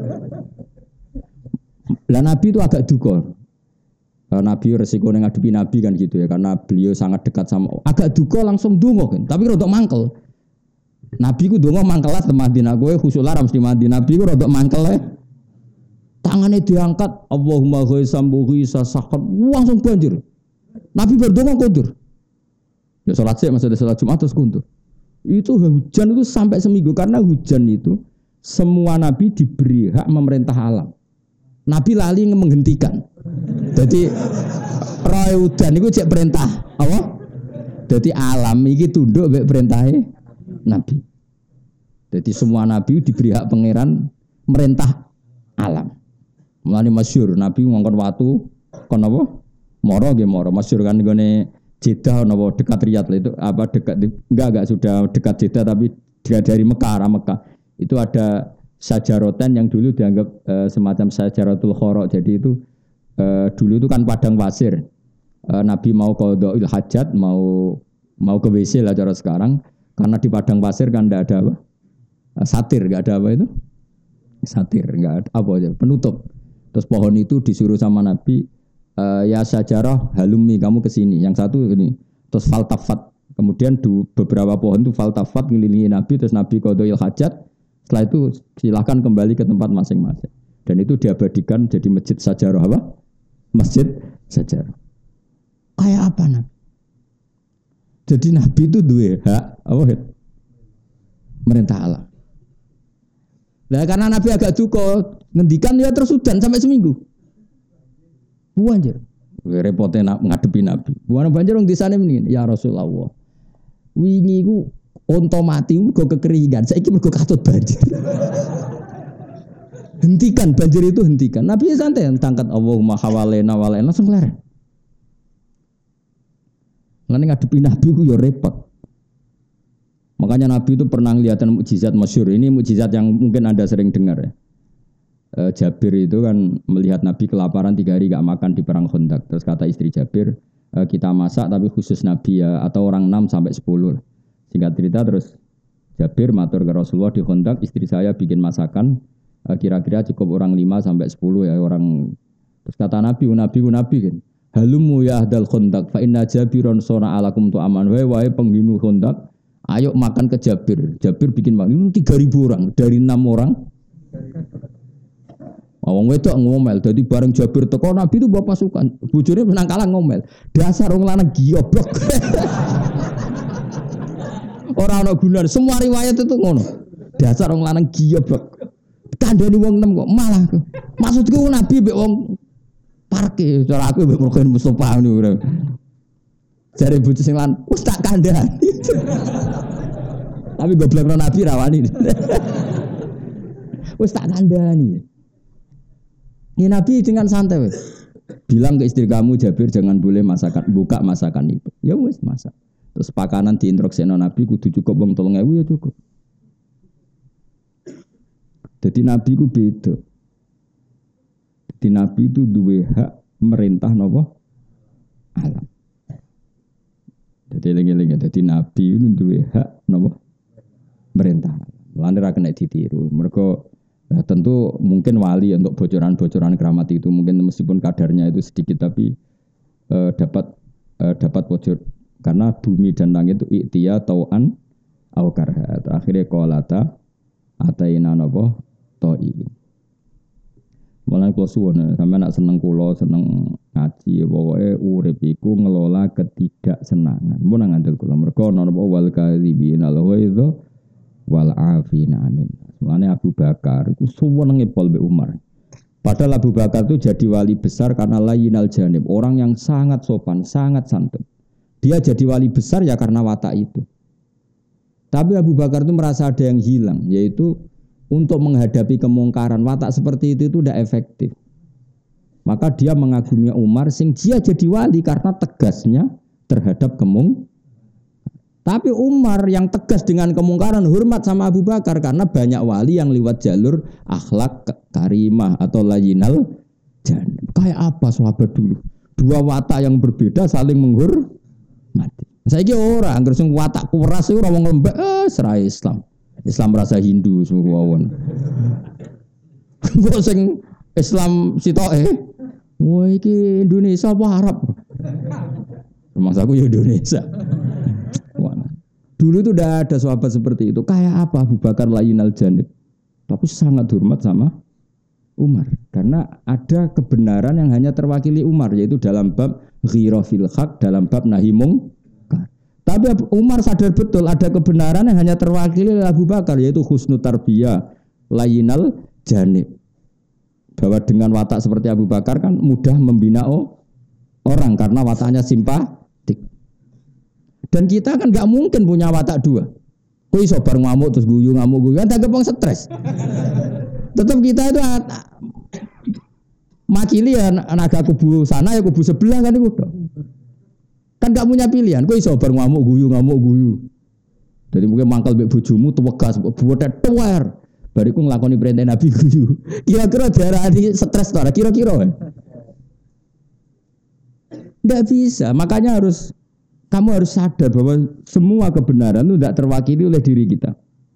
Lah Nabi itu agak duka. Nabi resiko ngadepi Nabi kan gitu ya, karena beliau sangat dekat sama agak duka langsung dungo kan, tapi rodok mangkel. Nabi ku dungo mangkelas di Madinah, gue khusulah ramsi Madinah. Nabi ku rodok mangkel ya. Tangannya diangkat, Allahumma ghaisambu ghaisa sakhat, langsung banjir. Nabi berdungo kundur. Ya sholat sih, maksudnya sholat Jumat terus kundur. Itu hujan itu sampai seminggu karena hujan itu semua Nabi diberi hak memerintah alam. Nabi lali menghentikan. Jadi roh udan itu cek perintah apa? Jadi alam ini tunduk mbek perintahe Nabi. Jadi semua Nabi diberi hak pangeran merintah alam. Mulane masyhur Nabi ngongkon watu kon apa? Moro nggih moro. Masyhur kan nggone Jeddah napa dekat Riyadh itu apa dekat enggak sudah dekat Jeddah tapi dari Mekah arah Mekah. Itu ada sajarotan yang dulu dianggap semacam sajaratul khara. Jadi itu dulu itu kan padang pasir. Nabi mau qadhaul hajat, mau ke WC lah cara sekarang. Karena di padang pasir kan enggak ada apa? Satir, enggak ada apa itu? Satir, enggak ada apa aja, penutup. Terus pohon itu disuruh sama Nabi, ya sajarah halumi kamu ke sini. Yang satu ini. Terus faltafat. Kemudian beberapa pohon itu faltafat ngelilingi Nabi, terus Nabi qadhaul hajat. Setelah itu silakan kembali ke tempat masing-masing. Dan itu diabadikan jadi masjid sajarah apa? Masjid sajarah. Kayak apa Nabi? Jadi Nabi itu dua hak apa? Merintah alam. Nah karena Nabi agak cukup ngendikan ya terus udan sampai seminggu. Banjir. Repotnya ngadepi Nabi. Buana banjir orang di sana ini. Ya Rasulullah. Wingi ku onto mati mergo kekeringan. Saiki mergo katut banjir. Hentikan banjir itu hentikan. Nabi santai tangkat Allahumma hawalena walena langsung kelar. Lan ngadepi Nabi ku ya repot. Makanya Nabi itu pernah ngeliatin mukjizat masyhur. Ini mukjizat yang mungkin Anda sering dengar ya. Jabir itu kan melihat Nabi kelaparan 3 hari gak makan di perang Khandaq. Terus kata istri Jabir, kita masak tapi khusus Nabi ya, atau orang 6 sampai 10. Singkat cerita terus Jabir matur ke Rasulullah di Khandaq, istri saya bikin masakan kira-kira cukup orang 5 sampai 10 ya orang. Terus kata Nabi kan, halumu ya ahdal Khandaq fa inna Jabiron sona alakum tu aman. Wahai penghinu Khandaq, Ayo makan ke Jabir. Jabir bikin makan 3.000 orang dari 6 orang. Wong wedok ngomel, dadi bareng Jabir teko Nabi itu bawa pasukan. Bojone menang kalah ngomel. Dasar wong lanang gioblok. Ora ana gunane. Semua riwayat itu ngono. Dasar wong lanang gioblok. Kandhani wong 6 kok malah. Maksudku Nabi mbek wong parke, cara aku mbek Muhammad Mustofa ngono. Jare bojo sing lan wis tak kandhani. Tapi goblokno Nabi rawani. Wis tak kandhani. Ya Nabi dengan santai wes. Bilang ke istri kamu Jabir jangan boleh buka masakan itu. Ya wes masak. Terus pakanan diinstruksino Nabi kudu cukup wong 3.000 ya cukup. Jadi Nabi ku beda. Jadi Nabi itu duwe hak merintah napa? Alam. Jadi eling-eling jadi Nabi itu duwe hak napa? Merintah. Lan ora kena ditiru. Mergo tentu mungkin wali untuk bocoran-bocoran keramat itu mungkin meskipun kadarnya itu sedikit tapi dapat bocor karena bumi dan langit itu iktia tau'an au karha. Akhirnya qalata ataina napa ta'i. Mulane kula suwun sampeyan nek seneng kula seneng ngaji pokoke urip iku ngelola ketidaksenangan. Mun nang ngandel kula mergo ana napa wal kadzibina al-ghaidha wal afina anin. Mulane Abu Bakar itu suwenenge pol mbek Umar. Padahal Abu Bakar itu jadi wali besar karena layyinal janib, orang yang sangat sopan, sangat santun. Dia jadi wali besar ya karena watak itu. Tapi Abu Bakar itu merasa ada yang hilang, yaitu untuk menghadapi kemungkaran watak seperti itu tidak efektif. Maka dia mengagumi Umar sing dia jadi wali karena tegasnya terhadap kemungkaran. Tapi Umar yang tegas dengan kemungkaran hormat sama Abu Bakar karena banyak wali yang lewat jalur akhlak karimah atau layyinal janib. Kayak apa sahabat dulu? Dua watak yang berbeda saling menghormati. Saiki ora anggere sing watak keras iku ora wong lembek serai Islam. Islam rasa Hindu semua won. Kok sing Islam sitoke? Wah iki Indonesia apa Arab? Rumahku ya Indonesia. Dulu itu udah ada sahabat seperti itu. Kayak apa Abu Bakar layyinal janib. Tapi sangat hormat sama Umar. Karena ada kebenaran yang hanya terwakili Umar. Yaitu dalam bab ghirah fil haq, dalam bab nahi mungkar. Tapi Umar sadar betul ada kebenaran yang hanya terwakili oleh Abu Bakar. Yaitu husnul tarbiyah layyinal janib. Bahwa dengan watak seperti Abu Bakar kan mudah membina orang. Karena wataknya simpah. Dan kita kan gak mungkin punya watak dua. Kowe iso bar ngamuk terus guyu ngamuk kan tak kepong stres. Tetap kita itu makili ya naga kubu sana ya kubu sebelah kan itu. Kan gak punya pilihan. Kowe iso bar ngamuk guyu. Jadi mungkin mangkal mbek bojomu tuwegas buat tuwer. Bariku nglakoni perintah Nabi guyu. Kira-kira diarani stres to, kira-kira. Ndak bisa. Makanya kamu harus sadar bahwa semua kebenaran itu tidak terwakili oleh diri kita.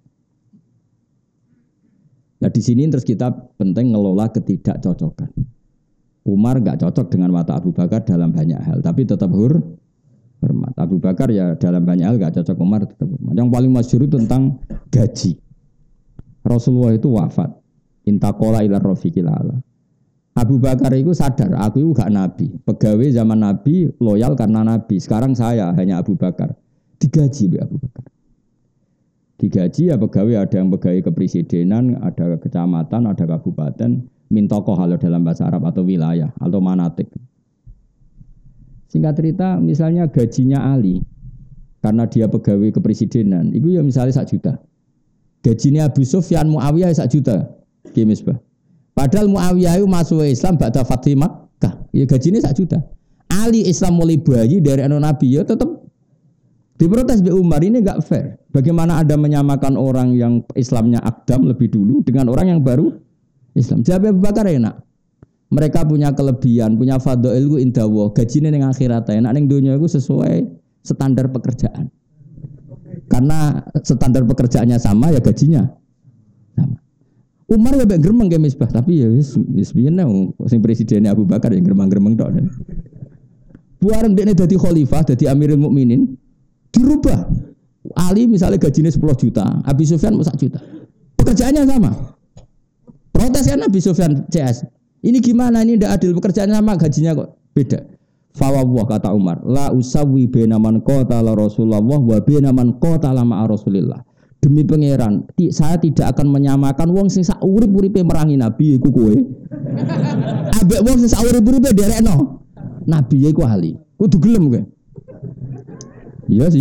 Nah di sini terus kita penting ngelola ketidakcocokan. Umar nggak cocok dengan watak Abu Bakar dalam banyak hal, tapi tetap hormat. Abu Bakar ya dalam banyak hal nggak cocok, Umar tetap hormat. Yang paling masyhur tentang gaji. Rasulullah itu wafat. Intaqala ila rafiqil a'la. Abu Bakar itu sadar, aku itu gak Nabi. Pegawai zaman Nabi, loyal karena Nabi. Sekarang saya hanya Abu Bakar. Digaji Abu Bakar. Digaji ya pegawai, ada yang pegawai kepresidenan, ada kecamatan, ada kabupaten. Mintokoh kalau dalam bahasa Arab atau wilayah, atau manatik. Singkat cerita, misalnya gajinya Ali. Karena dia pegawai kepresidenan. Itu ya misalnya 1 juta. Gajinya Abu Sufyan Muawiyah 1 juta. Misbah. Padahal Muawiyah itu masuk Islam ba'da Fathi Makkah. Ya gajinya 1 juta. Ali Islam mulai bayi dari anak Nabi ya tetap diprotes Mbak Umar. Ini enggak fair. Bagaimana Anda menyamakan orang yang Islamnya akdam lebih dulu dengan orang yang baru Islam? Jawab Abu Bakar enak. Mereka punya kelebihan, punya fadhail ku indallah. Gajinya ning akhirat enak ning donya iku sesuai standar pekerjaan. Karena standar pekerjaannya sama ya gajinya sama. Umar ya gremeng ke Misbah, tapi ya wis piye sing presidennya Abu Bakar yang gremeng-gremeng tok. Buareng dekne dadi khalifah, dadi Amirul Mukminin, dirubah. Ali misalnya gajinya 10 juta, Abi Sufyan 1 juta. Pekerjaannya sama. Protes kan Abi Sufyan CS. Ini gimana, ini tidak adil, pekerjaannya sama, gajinya kok beda. Fawwah kata Umar, la usawi baina man qatala Rasulullah wa baina man qatala ma'a Rasulillah. Demi pangeran, saya tidak akan menyamakan wong sing sak urip-uripe merangi Nabi iku kowe. Ambek wong sing sak urip-uripe derekno. Nabi iku ahli. Kudu gelem kowe. Yes.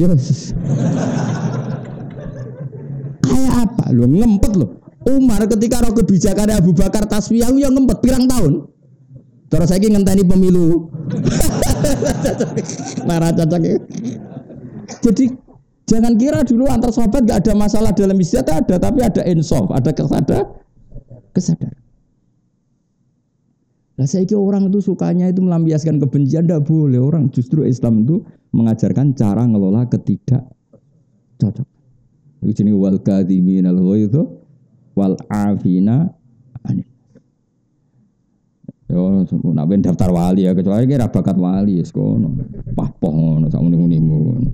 Kayak apa lho, ngempet lho. Umar ketika roh kebijakan Abu Bakar tasfiyah yang ngempet pirang tahun. Terus saiki ngenteni pemilu. Lara cocok. Jadi jangan kira dulu antar sahabat enggak ada masalah dalam istiadat, ada, tapi ada insaf, ada kesadaran. Lah saiki orang itu sukanya itu melampiaskan kebencian, enggak boleh. Orang justru Islam itu mengajarkan cara ngelola ketidak cocok. Itu jenenge wal kadhiminal ghaidz wal afina anil. Yo, nak ben daftar wali ya, kecuali kira bakat wali ya sekono. Pahpoh ngono sak muni-muni.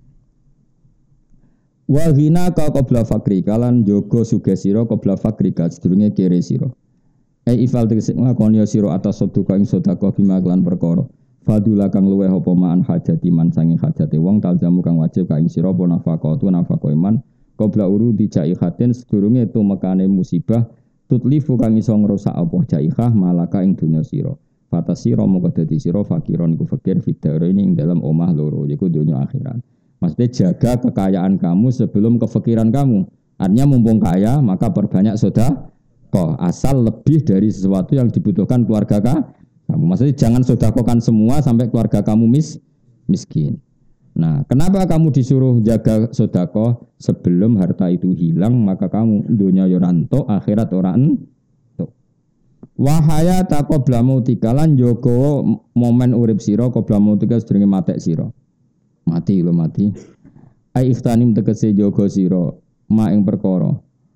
Wa hina ka qabla fakri kalan jogo sugih sira qabla fakri ka sedurunge kere sira. Ifal tegese nglakoni sira atas sedekah ing sedekah bima kelan perkara. Fadula kang luweh apa maan hajati man sanging hajate wong taljamu kang wajib ka ing sira apa nafaqatu nafaqo iman qabla urudi jaihatin sedurunge tumekane musibah tutlifu kang iso ngrusak apa jaihah malaka ing dunya sira. Fatasira moko dadi sira fakiron iku fakir fidare ing dalam omah loro yaiku dunya akhirat. Maksudnya jaga kekayaan kamu sebelum kefakiran kamu. Artinya mumpung kaya maka perbanyak sedekah asal lebih dari sesuatu yang dibutuhkan keluarga kamu. Maksudnya jangan sedekahkan semua sampai keluarga kamu miskin. Nah, kenapa kamu disuruh jaga sedekah sebelum harta itu hilang, maka kamu dunia yo ranto, akhirat ora entuk. Wahaya ta qabla mautika lan jaga momen urip sira qabla mautika sedurunge matek sira. Mati. Ai iftanim tegese jaga sira ma ing perkara.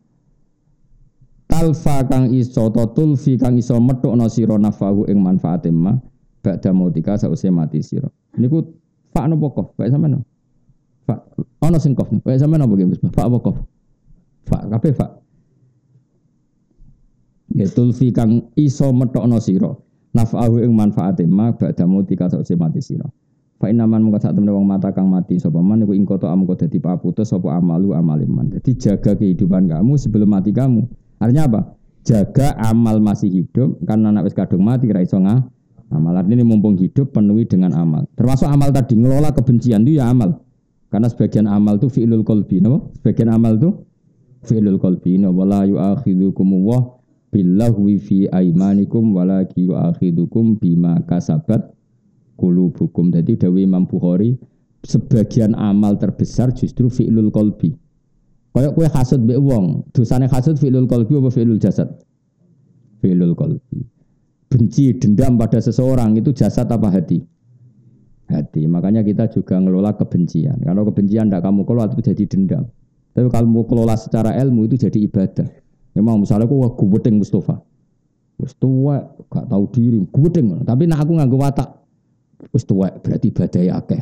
Talfa kang iso tulfi kang iso metukna sira nafahu ing manfaate ma ba'da mautika sause mati sira. Niku Pak nopo kof, Pak sampean. Pak ono sing kof, Pak sampean apa nggih Pak apa kof? Pak kabeh Pak. Ya tulfi kang iso metokno sira nafahu ing manfaate ma ba'da mautika sause mati sira. Fa inaman mung sak temene wong mata kang mati sapa man iku ing kota amko dadi paputus sapa amalu amaliman. Jadi jaga kehidupan kamu sebelum mati kamu. Artinya apa? Jaga amal masih hidup karena anak wis kadung mati ra iso amal. Artinya mumpung hidup penuhi dengan amal. Termasuk amal tadi ngelola kebencian itu ya amal. Karena sebagian amal itu fi'lul qalbi, no? Sebagian amal itu fi'lul qalbi. No wala yu'akhidukum wa billahi fi aimanikum walaki yu'akhidukum bima kasabat qulubukum. Jadi dawuh Imam Bukhari, sebagian amal terbesar justru fi'lul qalbi. Kayak kowe hasud mbek wong, dosane hasud fi'lul qalbi apa fi'lul jasad? Fi'lul qalbi. Benci, dendam pada seseorang itu jasad apa hati? Hati. Makanya kita juga ngelola kebencian. Kalau kebencian tidak kamu kelola itu jadi dendam. Tapi kalau kamu kelola secara ilmu itu jadi ibadah. Memang misalnya aku gubedeng Mustafa. Wis tuwek, gak tahu diri, gubedeng. Tapi nak aku nganggo watak. Wis tuwek berarti ibadahe akeh.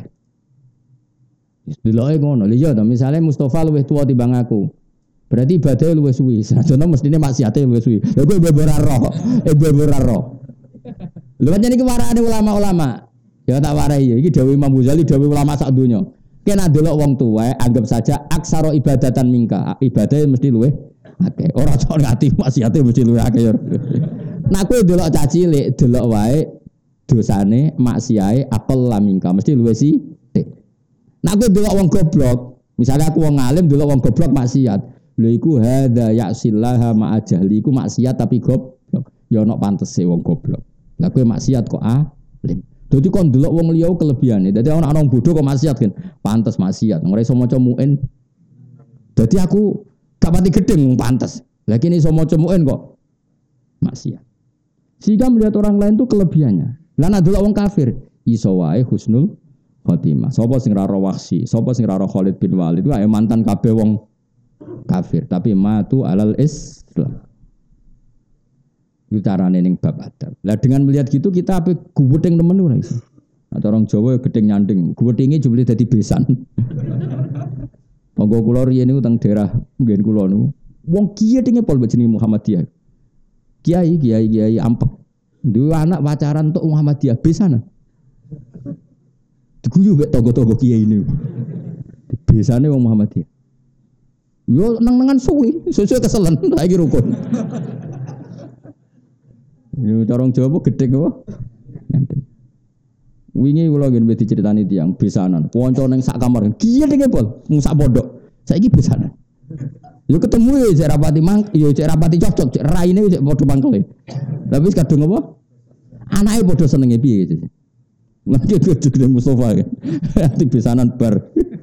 Wis deloke ngono. Lha iya to, misale Mustafa luwih tuwa timbang aku. Berarti ibadahe luwih suwi. Sajane mestine maksiate luwih suwi. Lha kowe ora roh. Lha pancen iki warane ulama-ulama. Ya tak warai ya, iki dawuh Imam Ghazali, dawuh ulama sak donya. Kena delok wong tuwa, anggap saja aksara ibadatan mingka. Ibadahe mesti luwih akeh. Ora cocok ngati maksiate mesti luwih akeh. Nah kowe delok cah cilik, delok wae dosane maksiate apel lamingka mesti luwih sithik. Nah kowe delok wong goblok, misalnya aku wong alim delok wong goblok maksiat. Lha iku hadza ya'sillaha ma'a jahli iku maksiat tapi goblok. Ya ono pantese wong goblok. Lah kowe maksiat kok alim. Dadi kon ndelok wong liya kelebihane. Dadi ana wong bodho kok maksiat kan. Pantes maksiat. Ora iso maca muin. Dadi aku gak pati gedeng pantes. Lah kene iso maca muin kok maksiat. Sehingga melihat orang lain itu kelebihannya. Lah nek ndelok wong kafir, iso wae husnul khotimah. Sapa sing ra roh Wahsy, sapa sing ra roh Khalid bin Walid itu ae mantan kabeh wong kafir, tapi matu alal Islam. Itu carane ning bab adab. Lah dengan melihat gitu kita ape gubedeng temen ora iso. Atau orang Jawa gedeng nyanding, gubedenge jebule dadi besan. Tangga kula riyen niku teng daerah nggen kula niku. Wong kiye dinge pol jenenge Muhammadiyah. Kiai ampek. Duwe anak pacaran tok Muhammadiyah besanan. Diguyu mek tangga-tangga kiai niku. Besane wong Muhammadiyah. Yo nang-nangan suwi, suwe keselen saiki rukun. Yo cara Jawa gedhe apa? Wingi kula ngen diceritani tiyang besanan, kanca ning sak kamar. Kiye dinge pol, mung sak pondok. Saiki besanan. Yo ketemu yo cek rapati cek rapati cocok, cek raine cek padha mangkele. Tapi wis kadung apa? Anake padha senenge piye gitu. Lagi gede Mustafa kan. Ati besanan bar.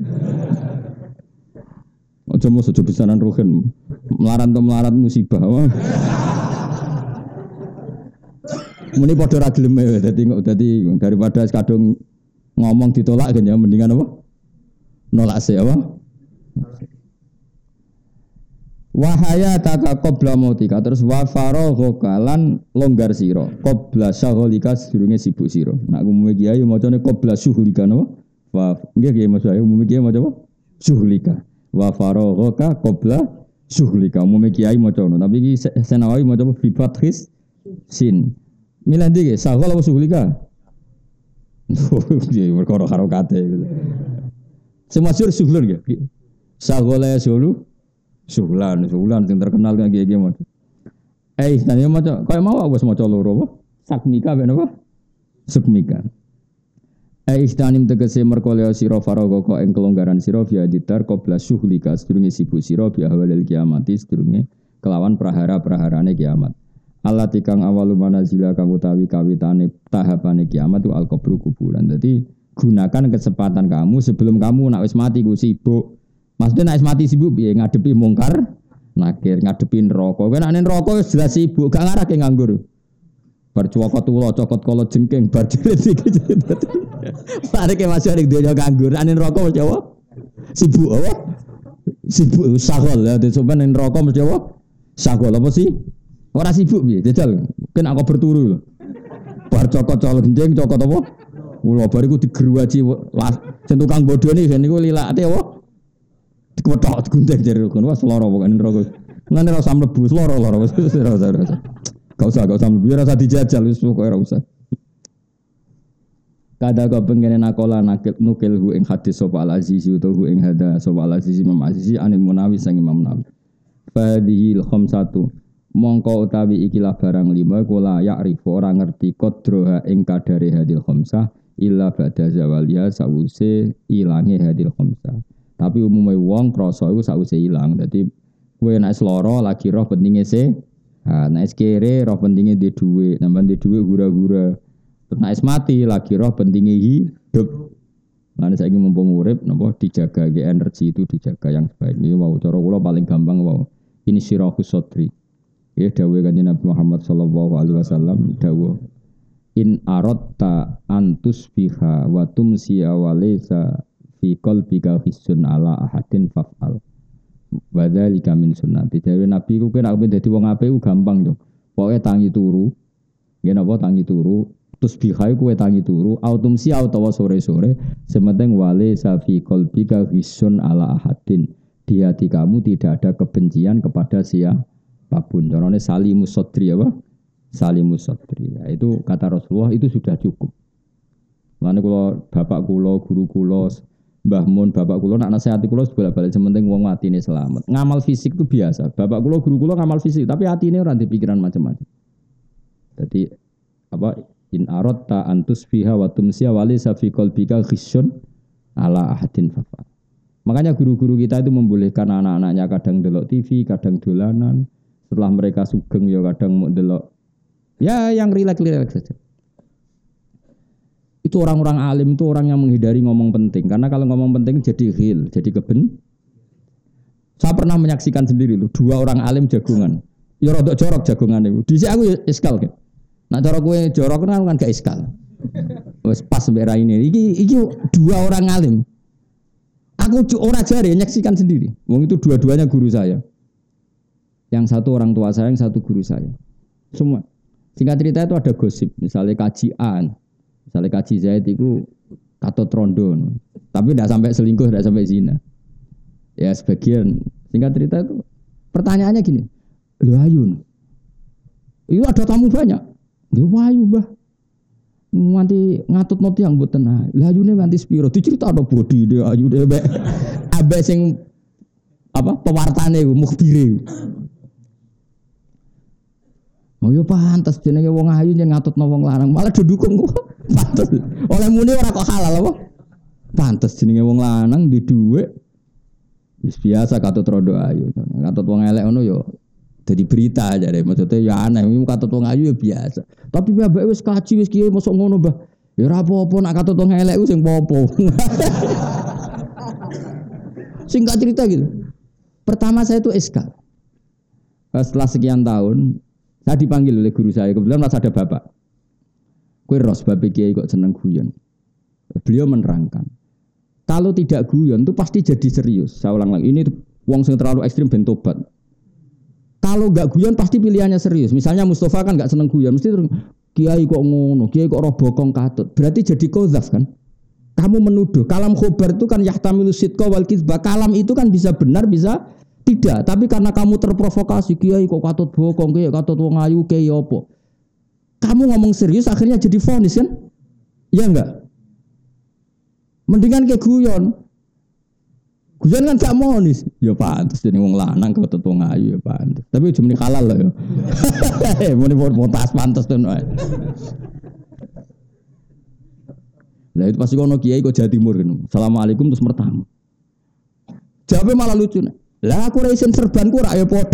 Aja mos aja besanan ruhen. Melarat musibah. Muni padha ra gelem dadi daripada kadung ngomong ditolak kan ya mendingan apa? Nolak sih apa? Wahaya taka qabla mautika terus wa faragha lan longgar sira qabla syaghalika sedurunge sibuk sira. Nek umume kiai macane qabla syuhlika no. Wa nggih kiai maksud ayo umume kiai maca apa? Syuhlika. Wa faragha qabla syuhlika. Umume kiai maca ngono. Tapi iki Senawawi maca apa? Fi fathis sin. Milih iki saghal apa syuhlika? Piye perkara harokate gitu. Semasyhur syuhlun nggih. Saghala Suhulan sing terkenal kan kiye-kiye maca. Tanya maca, kaya mau wis maca loro apa? Sakmika ben apa? Sukmika. Istanim tegese merkoleo sira faraga ka ing kelonggaran sira via ditar qabla syuhlika sedurunge sibuk sira bi ahwalil kiamati sedurunge kelawan prahara-praharane kiamat. Allah tikang awalu manazila kang utawi kawitane tahapane kiamat tu al-qabru kuburan. Dadi gunakan kesempatan kamu sebelum kamu nak wis mati ku sibuk. Maksudnya nek mati sibuk piye ngadepi mungkar, nakir ngadepi neraka. Kowe nek neraka wis jelas sibuk, gak ngarake nganggur. Bar cokot ula, cokot kala jengking, bar jelit iki. Pareke masih ning donya nganggur, nek neraka wis apa? Sibuk apa? Sibuk sagol ya, sampeyan ning neraka mesti apa? Sagol apa sih? Ora sibuk piye? Jajal, kena aku berturu lho. Bar cokot kala jengking, cokot apa? Ula bar iku digeruaji sing tukang bodhone niku lilate apa? Dikotok gunting jare rukun wah seloro pokoke neraka. Ngene ora usah mlebu seloro wis ora usah. Gak usah mlebu ora usah dijajal wis pokoke ora usah. Kada kok pengene nakola nukil hu ing hadis sapa al-azizi utawa ing hada sapa al-azizi Imam Azizi anil Munawi sang Imam Nawawi. Fadhil khamsatu mongko utawi ikilah barang 5 kula ya'rifu ora ngerti qadroha ing kadare hadil khamsah illa ba'da zawaliya sawuse ilange hadil khamsah. Tapi umumnya wong krasa iku sakwise ilang. Dadi kowe nek seloro lagi roh pentinge nek kere roh pentinge di dhuwit, nambah di dhuwit hura-hura. Terus nek mati lagi roh pentinge hidup. Lan saiki mumpung urip napa dijaga energi itu dijaga yang sebaik. Ini wow cara kula paling gampang wow. Ini sirahus sodri. Ya dawuh Kanjeng Nabi Muhammad sallallahu alaihi wasallam dawuh in aratta antus biha wa tumsi awalesa fi qalbika hisun ala ahadin faf'al. Wa dzalika min sunnati. Dewe Nabi ku kena dadi wong apik ku gampang yo. Pokoke tangi turu. Yen apa tangi turu, terus bihai kowe tangi turu, autumsi utawa sore-sore, sementing wale safi qalbika hisun ala ahadin. Di hati kamu tidak ada kebencian kepada siapapun. Carane salimus sodri apa? Salimus sodri. Ya, itu kata Rasulullah itu sudah cukup. Lan kula bapak kula, guru kula Mbah Mun, bapak kula nak nasihati kula bolak-balik sementing wong atine selamat. Ngamal fisik itu biasa. Bapak kula guru kula ngamal fisik, tapi atine ora ndek pikiran macam-macam. Jadi apa in aratta antus fiha wa tumsiya wali safi qalbika khisyun ala ahadin fafa. Makanya guru-guru kita itu membolehkan anak-anaknya kadang delok TV, kadang dolanan. Setelah mereka sugeng ya kadang mau delok ya yang rileks-rileks saja. Itu orang-orang alim itu orang yang menghindari ngomong penting. Karena kalau ngomong penting jadi hil, jadi keben. Saya pernah menyaksikan sendiri loh, 2 orang alim jagungan. Ya rodok jorok jagungan itu. Di sini aku ya iskal kan. Nah cara gue jorok kan gak iskal. Wes pas mbek raine. Iki 2 orang alim. Aku ora jare nyaksikan sendiri. Wong itu dua-duanya guru saya. Yang satu orang tua saya, yang satu guru saya. Semua. Singkat cerita itu ada gosip, misalnya kajian. Misalnya kaji Zaid itu katut rondo, tapi tidak sampai selingkuh, tidak sampai zina. Ya sebagian singkat cerita itu pertanyaannya gini. Lho ayu. Itu ada tamu banyak. Lho ayu, Mbah. Nganti ngatutno tiyang mboten nah. Lah ayune nganti sepiro? Diceritakno bodi dhe ayune mbek ambek sing apa pewartane mukhbire. Oh yo pantes jenenge wong ayu yen ngatutno wong lanang, malah do dukung kok. Pantes. Oleh muni ora kok halal apa? Pantes jenenge wong lanang di dhuwit. Wis biasa katut rondo ayu. Katut wong elek ngono yo dadi berita aja deh. Maksudnya ya aneh, katut wong ayu ya biasa. Tapi mbak wis kaji wis kiye mosok ngono, Mbah. Ya ora apa-apa nak katut wong elek ku sing popo. Singkat cerita gitu. Pertama saya itu SK. Setelah sekian tahun saya dipanggil oleh guru saya, kebetulan masih ada bapak. Kowe ros bapak kiai kok seneng guyon. Beliau menerangkan, kalau tidak guyon itu pasti jadi serius. Saya ulang lagi, ini wong sing terlalu ekstrim ben tobat. Kalau enggak guyon pasti pilihannya serius. Misalnya Mustafa kan enggak seneng guyon, mesti terus kiai kok ngono, kiai kok roh bokong katut. Berarti jadi qadzaf kan? Kamu menuduh. Kalam khobar itu kan yahtamilu sidqa wal kizba. Kalam itu kan bisa benar, bisa tidak. Tapi karena kamu terprovokasi, kiai kok katut bokong, kiai katut wong ayu, kiai apa? Kamu ngomong serius akhirnya jadi vonis kan? Iya enggak? Mendingan kayak guyon. Guyon kan gak monis. Ya pantes jeneng wong lanang katut wong ayu ya pantes. Tapi jenenge halal lho ya. Muni montas pantes to. Lah itu pasti kono kiai kok Jawa Timur kan. Assalamualaikum terus mertamu. Jawabnya malah lucu. Lah aku ra isen serbanku ra ya padha.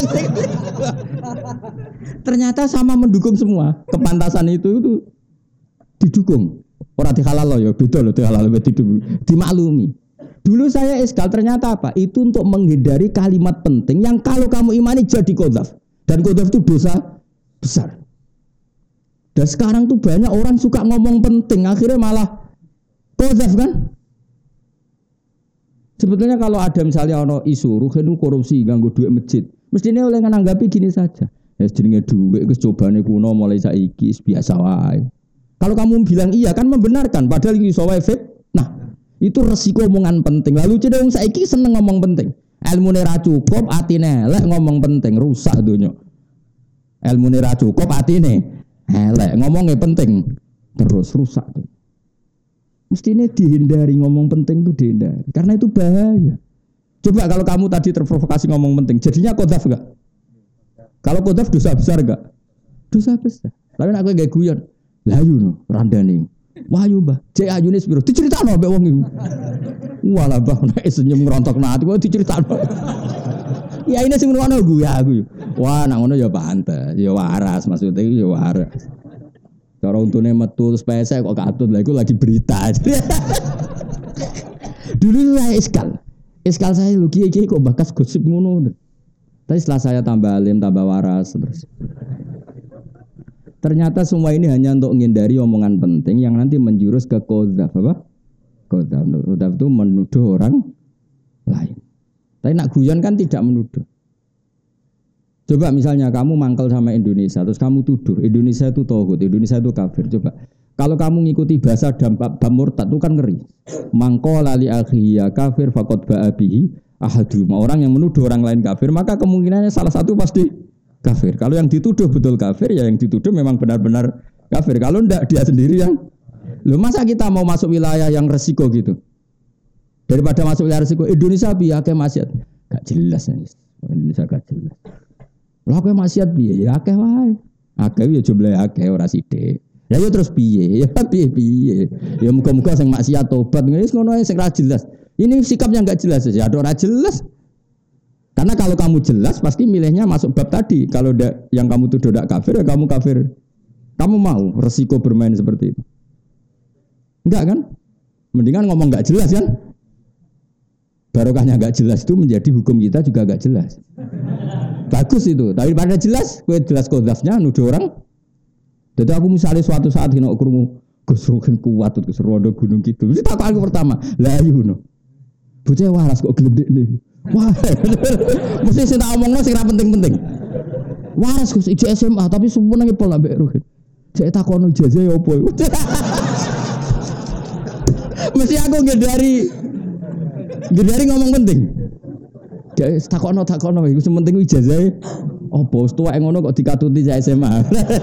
Ternyata sama mendukung semua. Kepantasan itu didukung. Ora dihalal loh ya, beda loh dihalal dimaklumi. Dulu saya eskal ternyata apa? Itu untuk menghindari kalimat penting yang kalau kamu imani jadi qadzaf. Dan qadzaf itu dosa besar. Dan sekarang tuh banyak orang suka ngomong penting, akhirnya malah qadzaf kan? Sebetulnya kalau ada misalnya ono isu ruhen korupsi ganggu duit masjid, mestinya oleh menanggapi gini saja. Ya jenenge duit wis cobane kuno mulai saiki biasa wae. Kalau kamu bilang iya kan membenarkan padahal iso wae nah, itu resiko omongan penting. Lalu cenderung saiki seneng ngomong penting. Ilmune ra cukup, atine elek ngomong penting, rusak donya. Ilmune ra cukup, atine elek ngomongnya penting, terus rusak tuh. Mestinya dihindari ngomong penting itu dihindari karena itu bahaya. Coba kalau kamu tadi terprovokasi ngomong penting, jadinya qadzaf enggak? Kalau qadzaf dosa besar enggak? Dosa besar. Tapi nek kowe gak guyon, lha ayu no randane. Wah ayu Mbah, cek ayune sepiro? Diceritakno mbek wong iku. Walah Mbah nek senyum ngrontokno ati kok diceritakno. Ya ini sing ngono aku ya aku. Wah nang ngono ya pantes, ya waras maksudnya ya waras. Cara untune metu terus pesek kok katut lha iku lagi berita. Dulu saya Iskal saya lu kiai kok bakas gosip ngono. Tapi setelah saya tambah alim, tambah waras terus. Ternyata semua ini hanya untuk menghindari omongan penting yang nanti menjurus ke qadzaf apa? Qadzaf itu menuduh orang lain. Tapi nak guyon kan tidak menuduh. Coba misalnya kamu mangkel sama Indonesia, terus kamu tuduh Indonesia itu tauhid, Indonesia itu kafir. Coba kalau kamu ngikuti bahasa dampak murtad itu kan ngeri. Mangkola li akhihi ya kafir faqad ba'a bihi ahaduma. Orang yang menuduh orang lain kafir, maka kemungkinannya salah satu pasti kafir. Kalau yang dituduh betul kafir, ya yang dituduh memang benar-benar kafir. Kalau enggak dia sendiri yang. Loh masa kita mau masuk wilayah yang resiko gitu? Daripada masuk wilayah resiko, Indonesia piye akeh maksiat? Gak jelas ini. Indonesia gak jelas. Lah akeh maksiat piye? Ya akeh wae. Akeh ya jumlahe akeh ora sithik. Ya yo terus piye? Ya piye? Ya muga-muga sing maksiat tobat ngene ngono ae sing ra jelas. Ini sikapnya enggak jelas ya, ada ora jelas. Karena kalau kamu jelas pasti milihnya masuk bab tadi. Kalau yang kamu tuduh tidak kafir, ya kamu kafir. Kamu mau resiko bermain seperti itu? Enggak kan? Mendingan ngomong enggak jelas kan? Barokahnya enggak jelas itu menjadi hukum kita juga enggak jelas. Bagus itu. Tapi pada jelas, gue jelas qadzafnya nuduh orang. Jadi aku misalnya suatu saat hina krungu Gus Rogen kuat Gus Rondo gunung gitu. Mesti takut aku pertama. Lah ayo no. Bocah waras kok gelem dekne. Wah, mesti sing tak omongno sing ra penting-penting. Waras Gus ijo SMA tapi sumpune ngepol ambek Ruhin. Cek takono ijazah opo iku. Mesti aku ngedari ngomong penting. Takono iku sementing ijazah. Apa tuwek ngono kok dikatuti SMA.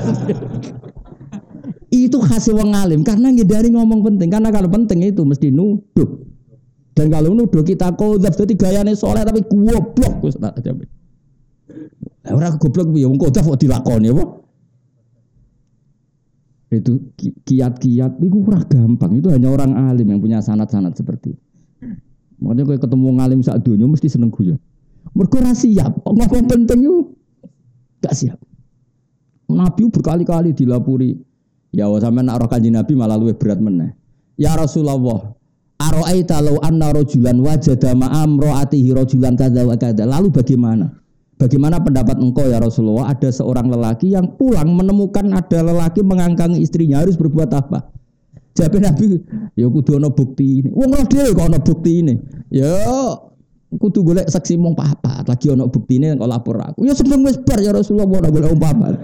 Itu khas wong alim karena ngindari ngomong penting karena kalau penting itu mesti nuduh. Dan kalau nuduh kita qadzaf dadi gayane saleh tapi goblok wis tak jamin. Ora goblok piye wong qadzaf kok dilakoni apa? Itu kiat-kiat itu ora gampang. Itu hanya orang alim yang punya sanad-sanad seperti itu. Makanya kowe ketemu ngalim sak donya mesti seneng guyon. Mergo ora siap, ngomong penting yo gak siap. Nabi berkali-kali dilapuri, ya wa sampean nak roh Kanjeng Nabi malah luwih berat meneh. Ya Rasulullah, ara'aita law anna rajulan wajada ma'amra'atihi rajulan kadza wa kadza. Lalu bagaimana? Bagaimana pendapat engkau ya Rasulullah? Ada seorang lelaki yang pulang menemukan ada lelaki mengangkangi istrinya, harus berbuat apa? Jawab Nabi, ya kudu ana bukti ini. Wong roh dhewe kok ana bukti ini. Ya kudu golek saksi mung papat, lagi ana buktine kok lapor aku. Ya seneng wis bar ya Rasulullah ora golek papat.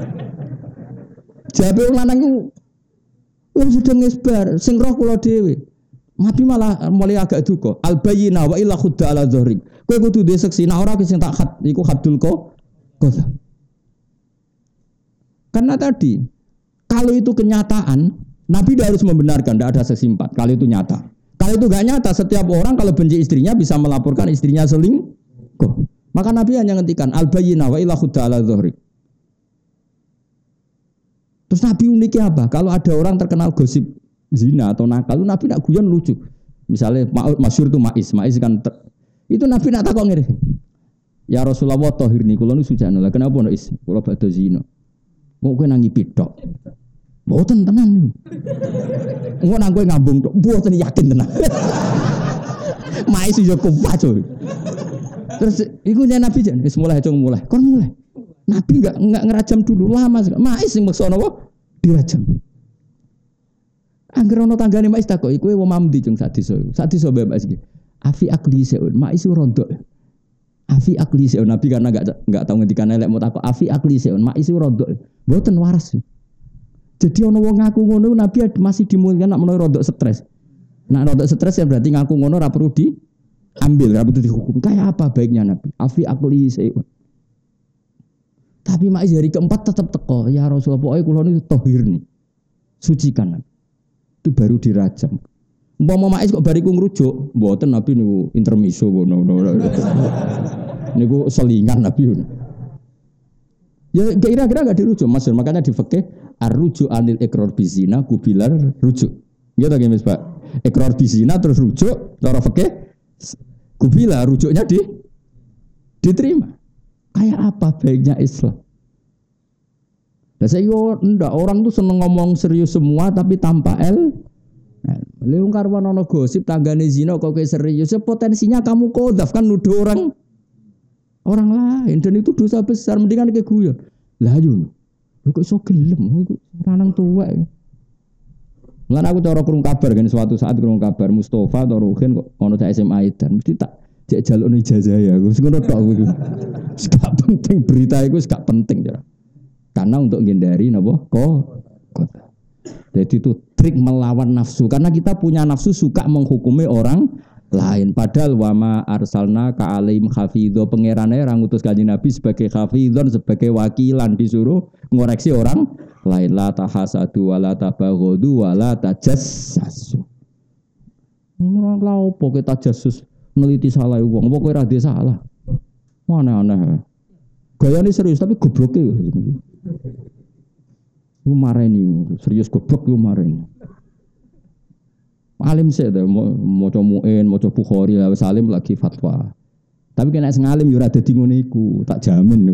Jawab lanang ku wis sedeng wis bar, sing roh kula dhewe. Nabi malah mulai agak duka. Al bayyina wa illa khudda ala dzahri. Kowe kudu duwe saksi, nek ora sing tak khat iku haddul qadha. Karena tadi kalau itu kenyataan, Nabi harus membenarkan tidak ada saksi 4. Kalau itu nyata. Kalau itu enggak nyata, setiap orang kalau benci istrinya bisa melaporkan istrinya selingkuh. Maka Nabi hanya ngendikan al bayyina wa illa khudda ala dzahri. Terus Nabi uniknya apa? Kalau ada orang terkenal gosip zina atau nakal, Nabi nak guyon lucu. Misalnya masyhur itu Maiz kan itu Nabi nak takok ngene. Ya Rasulullah tahirni kula nu sujana. Lah kenapa nek is kula badhe zina? Kok kowe nangi pitok. Mboten tenan. Engko nang kowe ngambung tok, mboten yakin tenan. Maiz yo kupat. Terus iku Nabi jan wis mulai mulai. Kon mulai. Nabi enggak ngerajam dulu lama sekali. Maiz sing maksa napa? Dirajam. Angger ana tanggane Maiz takok, kowe wong mamdi jeng sak desa. Sak desa bebas iki. Afi akli seun, Maiz rondok. Afi akli seun Nabi karena enggak tahu ngendikan elek mau takok afi akli seun, Maiz rondok. Mboten waras. Jadi ana wong ngaku ngono Nabi masih dimulihkan nak menawa rondok stres. Nak rondok stres ya berarti ngaku ngono ora perlu diambil, ora perlu dihukum. Kayak apa baiknya Nabi? Afi akli seun. Tapi Maiz hari keempat tetap teko, ya Rasulullah pokoke kula niku tahir nih. Sucikan. Itu baru dirajam. Umpama Maiz kok bariku ngrujuk, mboten Nabi niku intermiso ngono. Niku selingan Nabi. Ya kira-kira enggak dirujuk, Mas. Makanya di fikih ar-ruju anil iqrar bizina kubilar rujuk. Ya ta Mas Pak. Iqrar bizina terus rujuk, cara fikih kubila rujuknya diterima. Kayak apa baiknya Islam? Lah saya ndak orang tuh seneng ngomong serius semua tapi tanpa Leung karwan ono gosip tanggane zina kok kayak serius, potensinya kamu qadzaf kan nuduh orang lain dan itu dosa besar, mendingan kayak guyon. Lah yo. Kok iso gelem lanang tuwek. Lan aku cara krungu kabar kan suatu saat krungu kabar Mustofa atau Ruhin kok ono cah SMA dan mesti tak jek jaluk ijazah ya. Wis ngono tok kuwi. Gak penting berita iku gak penting ya. Karena untuk menghindari napa kok. Jadi itu trik melawan nafsu karena kita punya nafsu suka menghukumi orang lain padahal wama arsalna ka alaihim hafidho pangerane ra ngutus Kanjeng Nabi sebagai hafidhon sebagai wakilan disuruh ngoreksi orang lain la tahasadu wala tabaghadu wala tajassasu. Ora lha opo kita tajassus neliti salah wong apa kowe ra dhe salah. Aneh-aneh. Gayane serius tapi gobloke. Lu mareni serius goblok lu mareni. Alim sih deh, maca Mu'in, maca Bukhari, wis alim lagi fatwa. Tapi kena sing alim yo ora dadi ngono iku, tak jamin.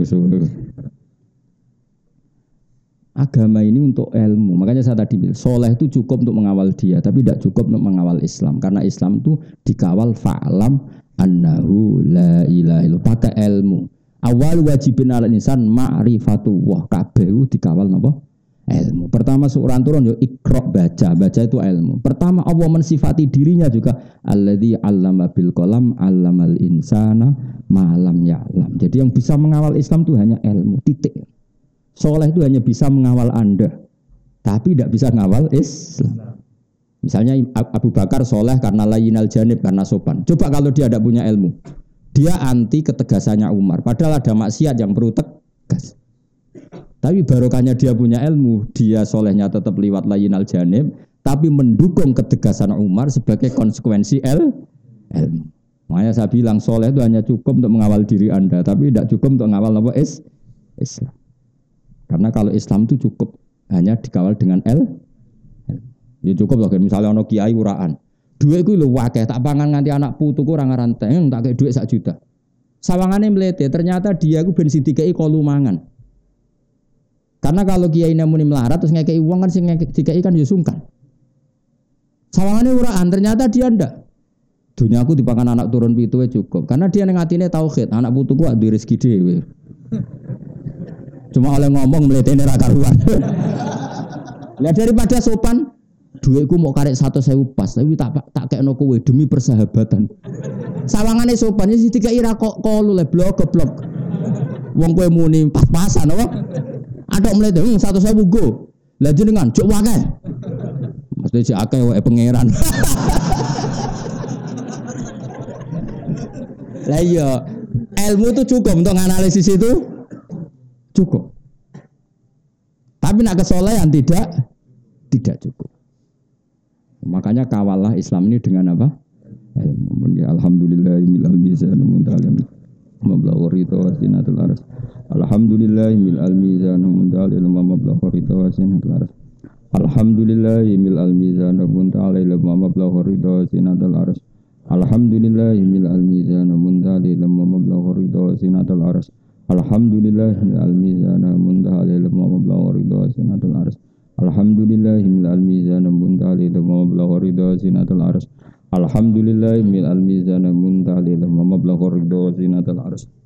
Agama ini untuk ilmu. Makanya saya tadi bilang, soleh itu cukup untuk mengawal dia, tapi tidak cukup untuk mengawal Islam. Karena Islam itu dikawal fa'lam annahu la ilaha illallah, pakai ilmu. Awal wajibin ala insan ma'rifatullah, kabeh dikawal napa? Ilmu. Pertama Quran turun yo iqra baca itu ilmu. Pertama Allah mensifati dirinya juga alladzi 'allama bil qalam 'allamal insana ma lam ya'lam. Jadi yang bisa mengawal Islam itu hanya ilmu, titik. Soleh itu hanya bisa mengawal Anda, tapi tidak bisa mengawal Islam. Misalnya Abu Bakar soleh karena layinal janib, karena sopan. Coba kalau dia tidak punya ilmu, Dia anti ketegasannya Umar. Padahal ada maksiat yang perlu tegas. Tapi barokahnya dia punya ilmu, dia solehnya tetap liwat layinal janib, tapi mendukung ketegasan Umar sebagai konsekuensi ilmu. Makanya saya bilang soleh itu hanya cukup untuk mengawal diri Anda, tapi tidak cukup untuk mengawal apa Islam. Karena kalau Islam itu cukup hanya dikawal dengan ilmu. Ya cukup loh, misalnya ono kiai uraan. Duit itu lho wakeh, tak pangan nganti anak putuku ora ngaranteng, tak kayak duit 1 juta. Sawangane mlete, ternyata dia ku bensin dikei kolu mangan. Karena kalau kiai muni melarat terus ngekei uang kan sing dikei kan ya sungkan. Sawangane uraan, ternyata dia ndak. Dunia aku dipakan anak turun pitu cukup. Karena dia nang atine tauhid, anak putuku duwe rezeki dhewe. Cuma oleh ngomong mletene ra karuan. Lah daripada sopan, duitku mau karek 100.000 pas, tapi tak kekno kowe demi persahabatan. Sawangane sopan iki dikeki ra kok kolu le blok. Wong kowe muni pas-pasan apa? Ada mlete 100.000 go. Lah jenengan cuk wae. Mesti cek akeh wae pangeran. Lah iya, ilmu itu cukup untuk analisis itu cukup. Tapi nak kesolehan tidak cukup. Makanya kawalah Islam ini dengan apa? Alhamdulillahil mizan muntalim mablagh ridha wa zinatul arsy. Alhamdulillahil mizan muntalim mablagh ridha wa zinatul arsy. Alhamdulillahil mizan muntalim mablagh ridha wa zinatul arsy. Alhamdulillahil mizan muntalim mablagh ridha wa zinatul arsy. Alhamdulillahil mizan muntalim mablagh ridha wa zinatul arsy. Alhamdulillahil mizan muntalim mablagh ridha wa zinatul arsy. Alhamdulillahil mizan muntalim mablagh ridha wa zinatul arsy.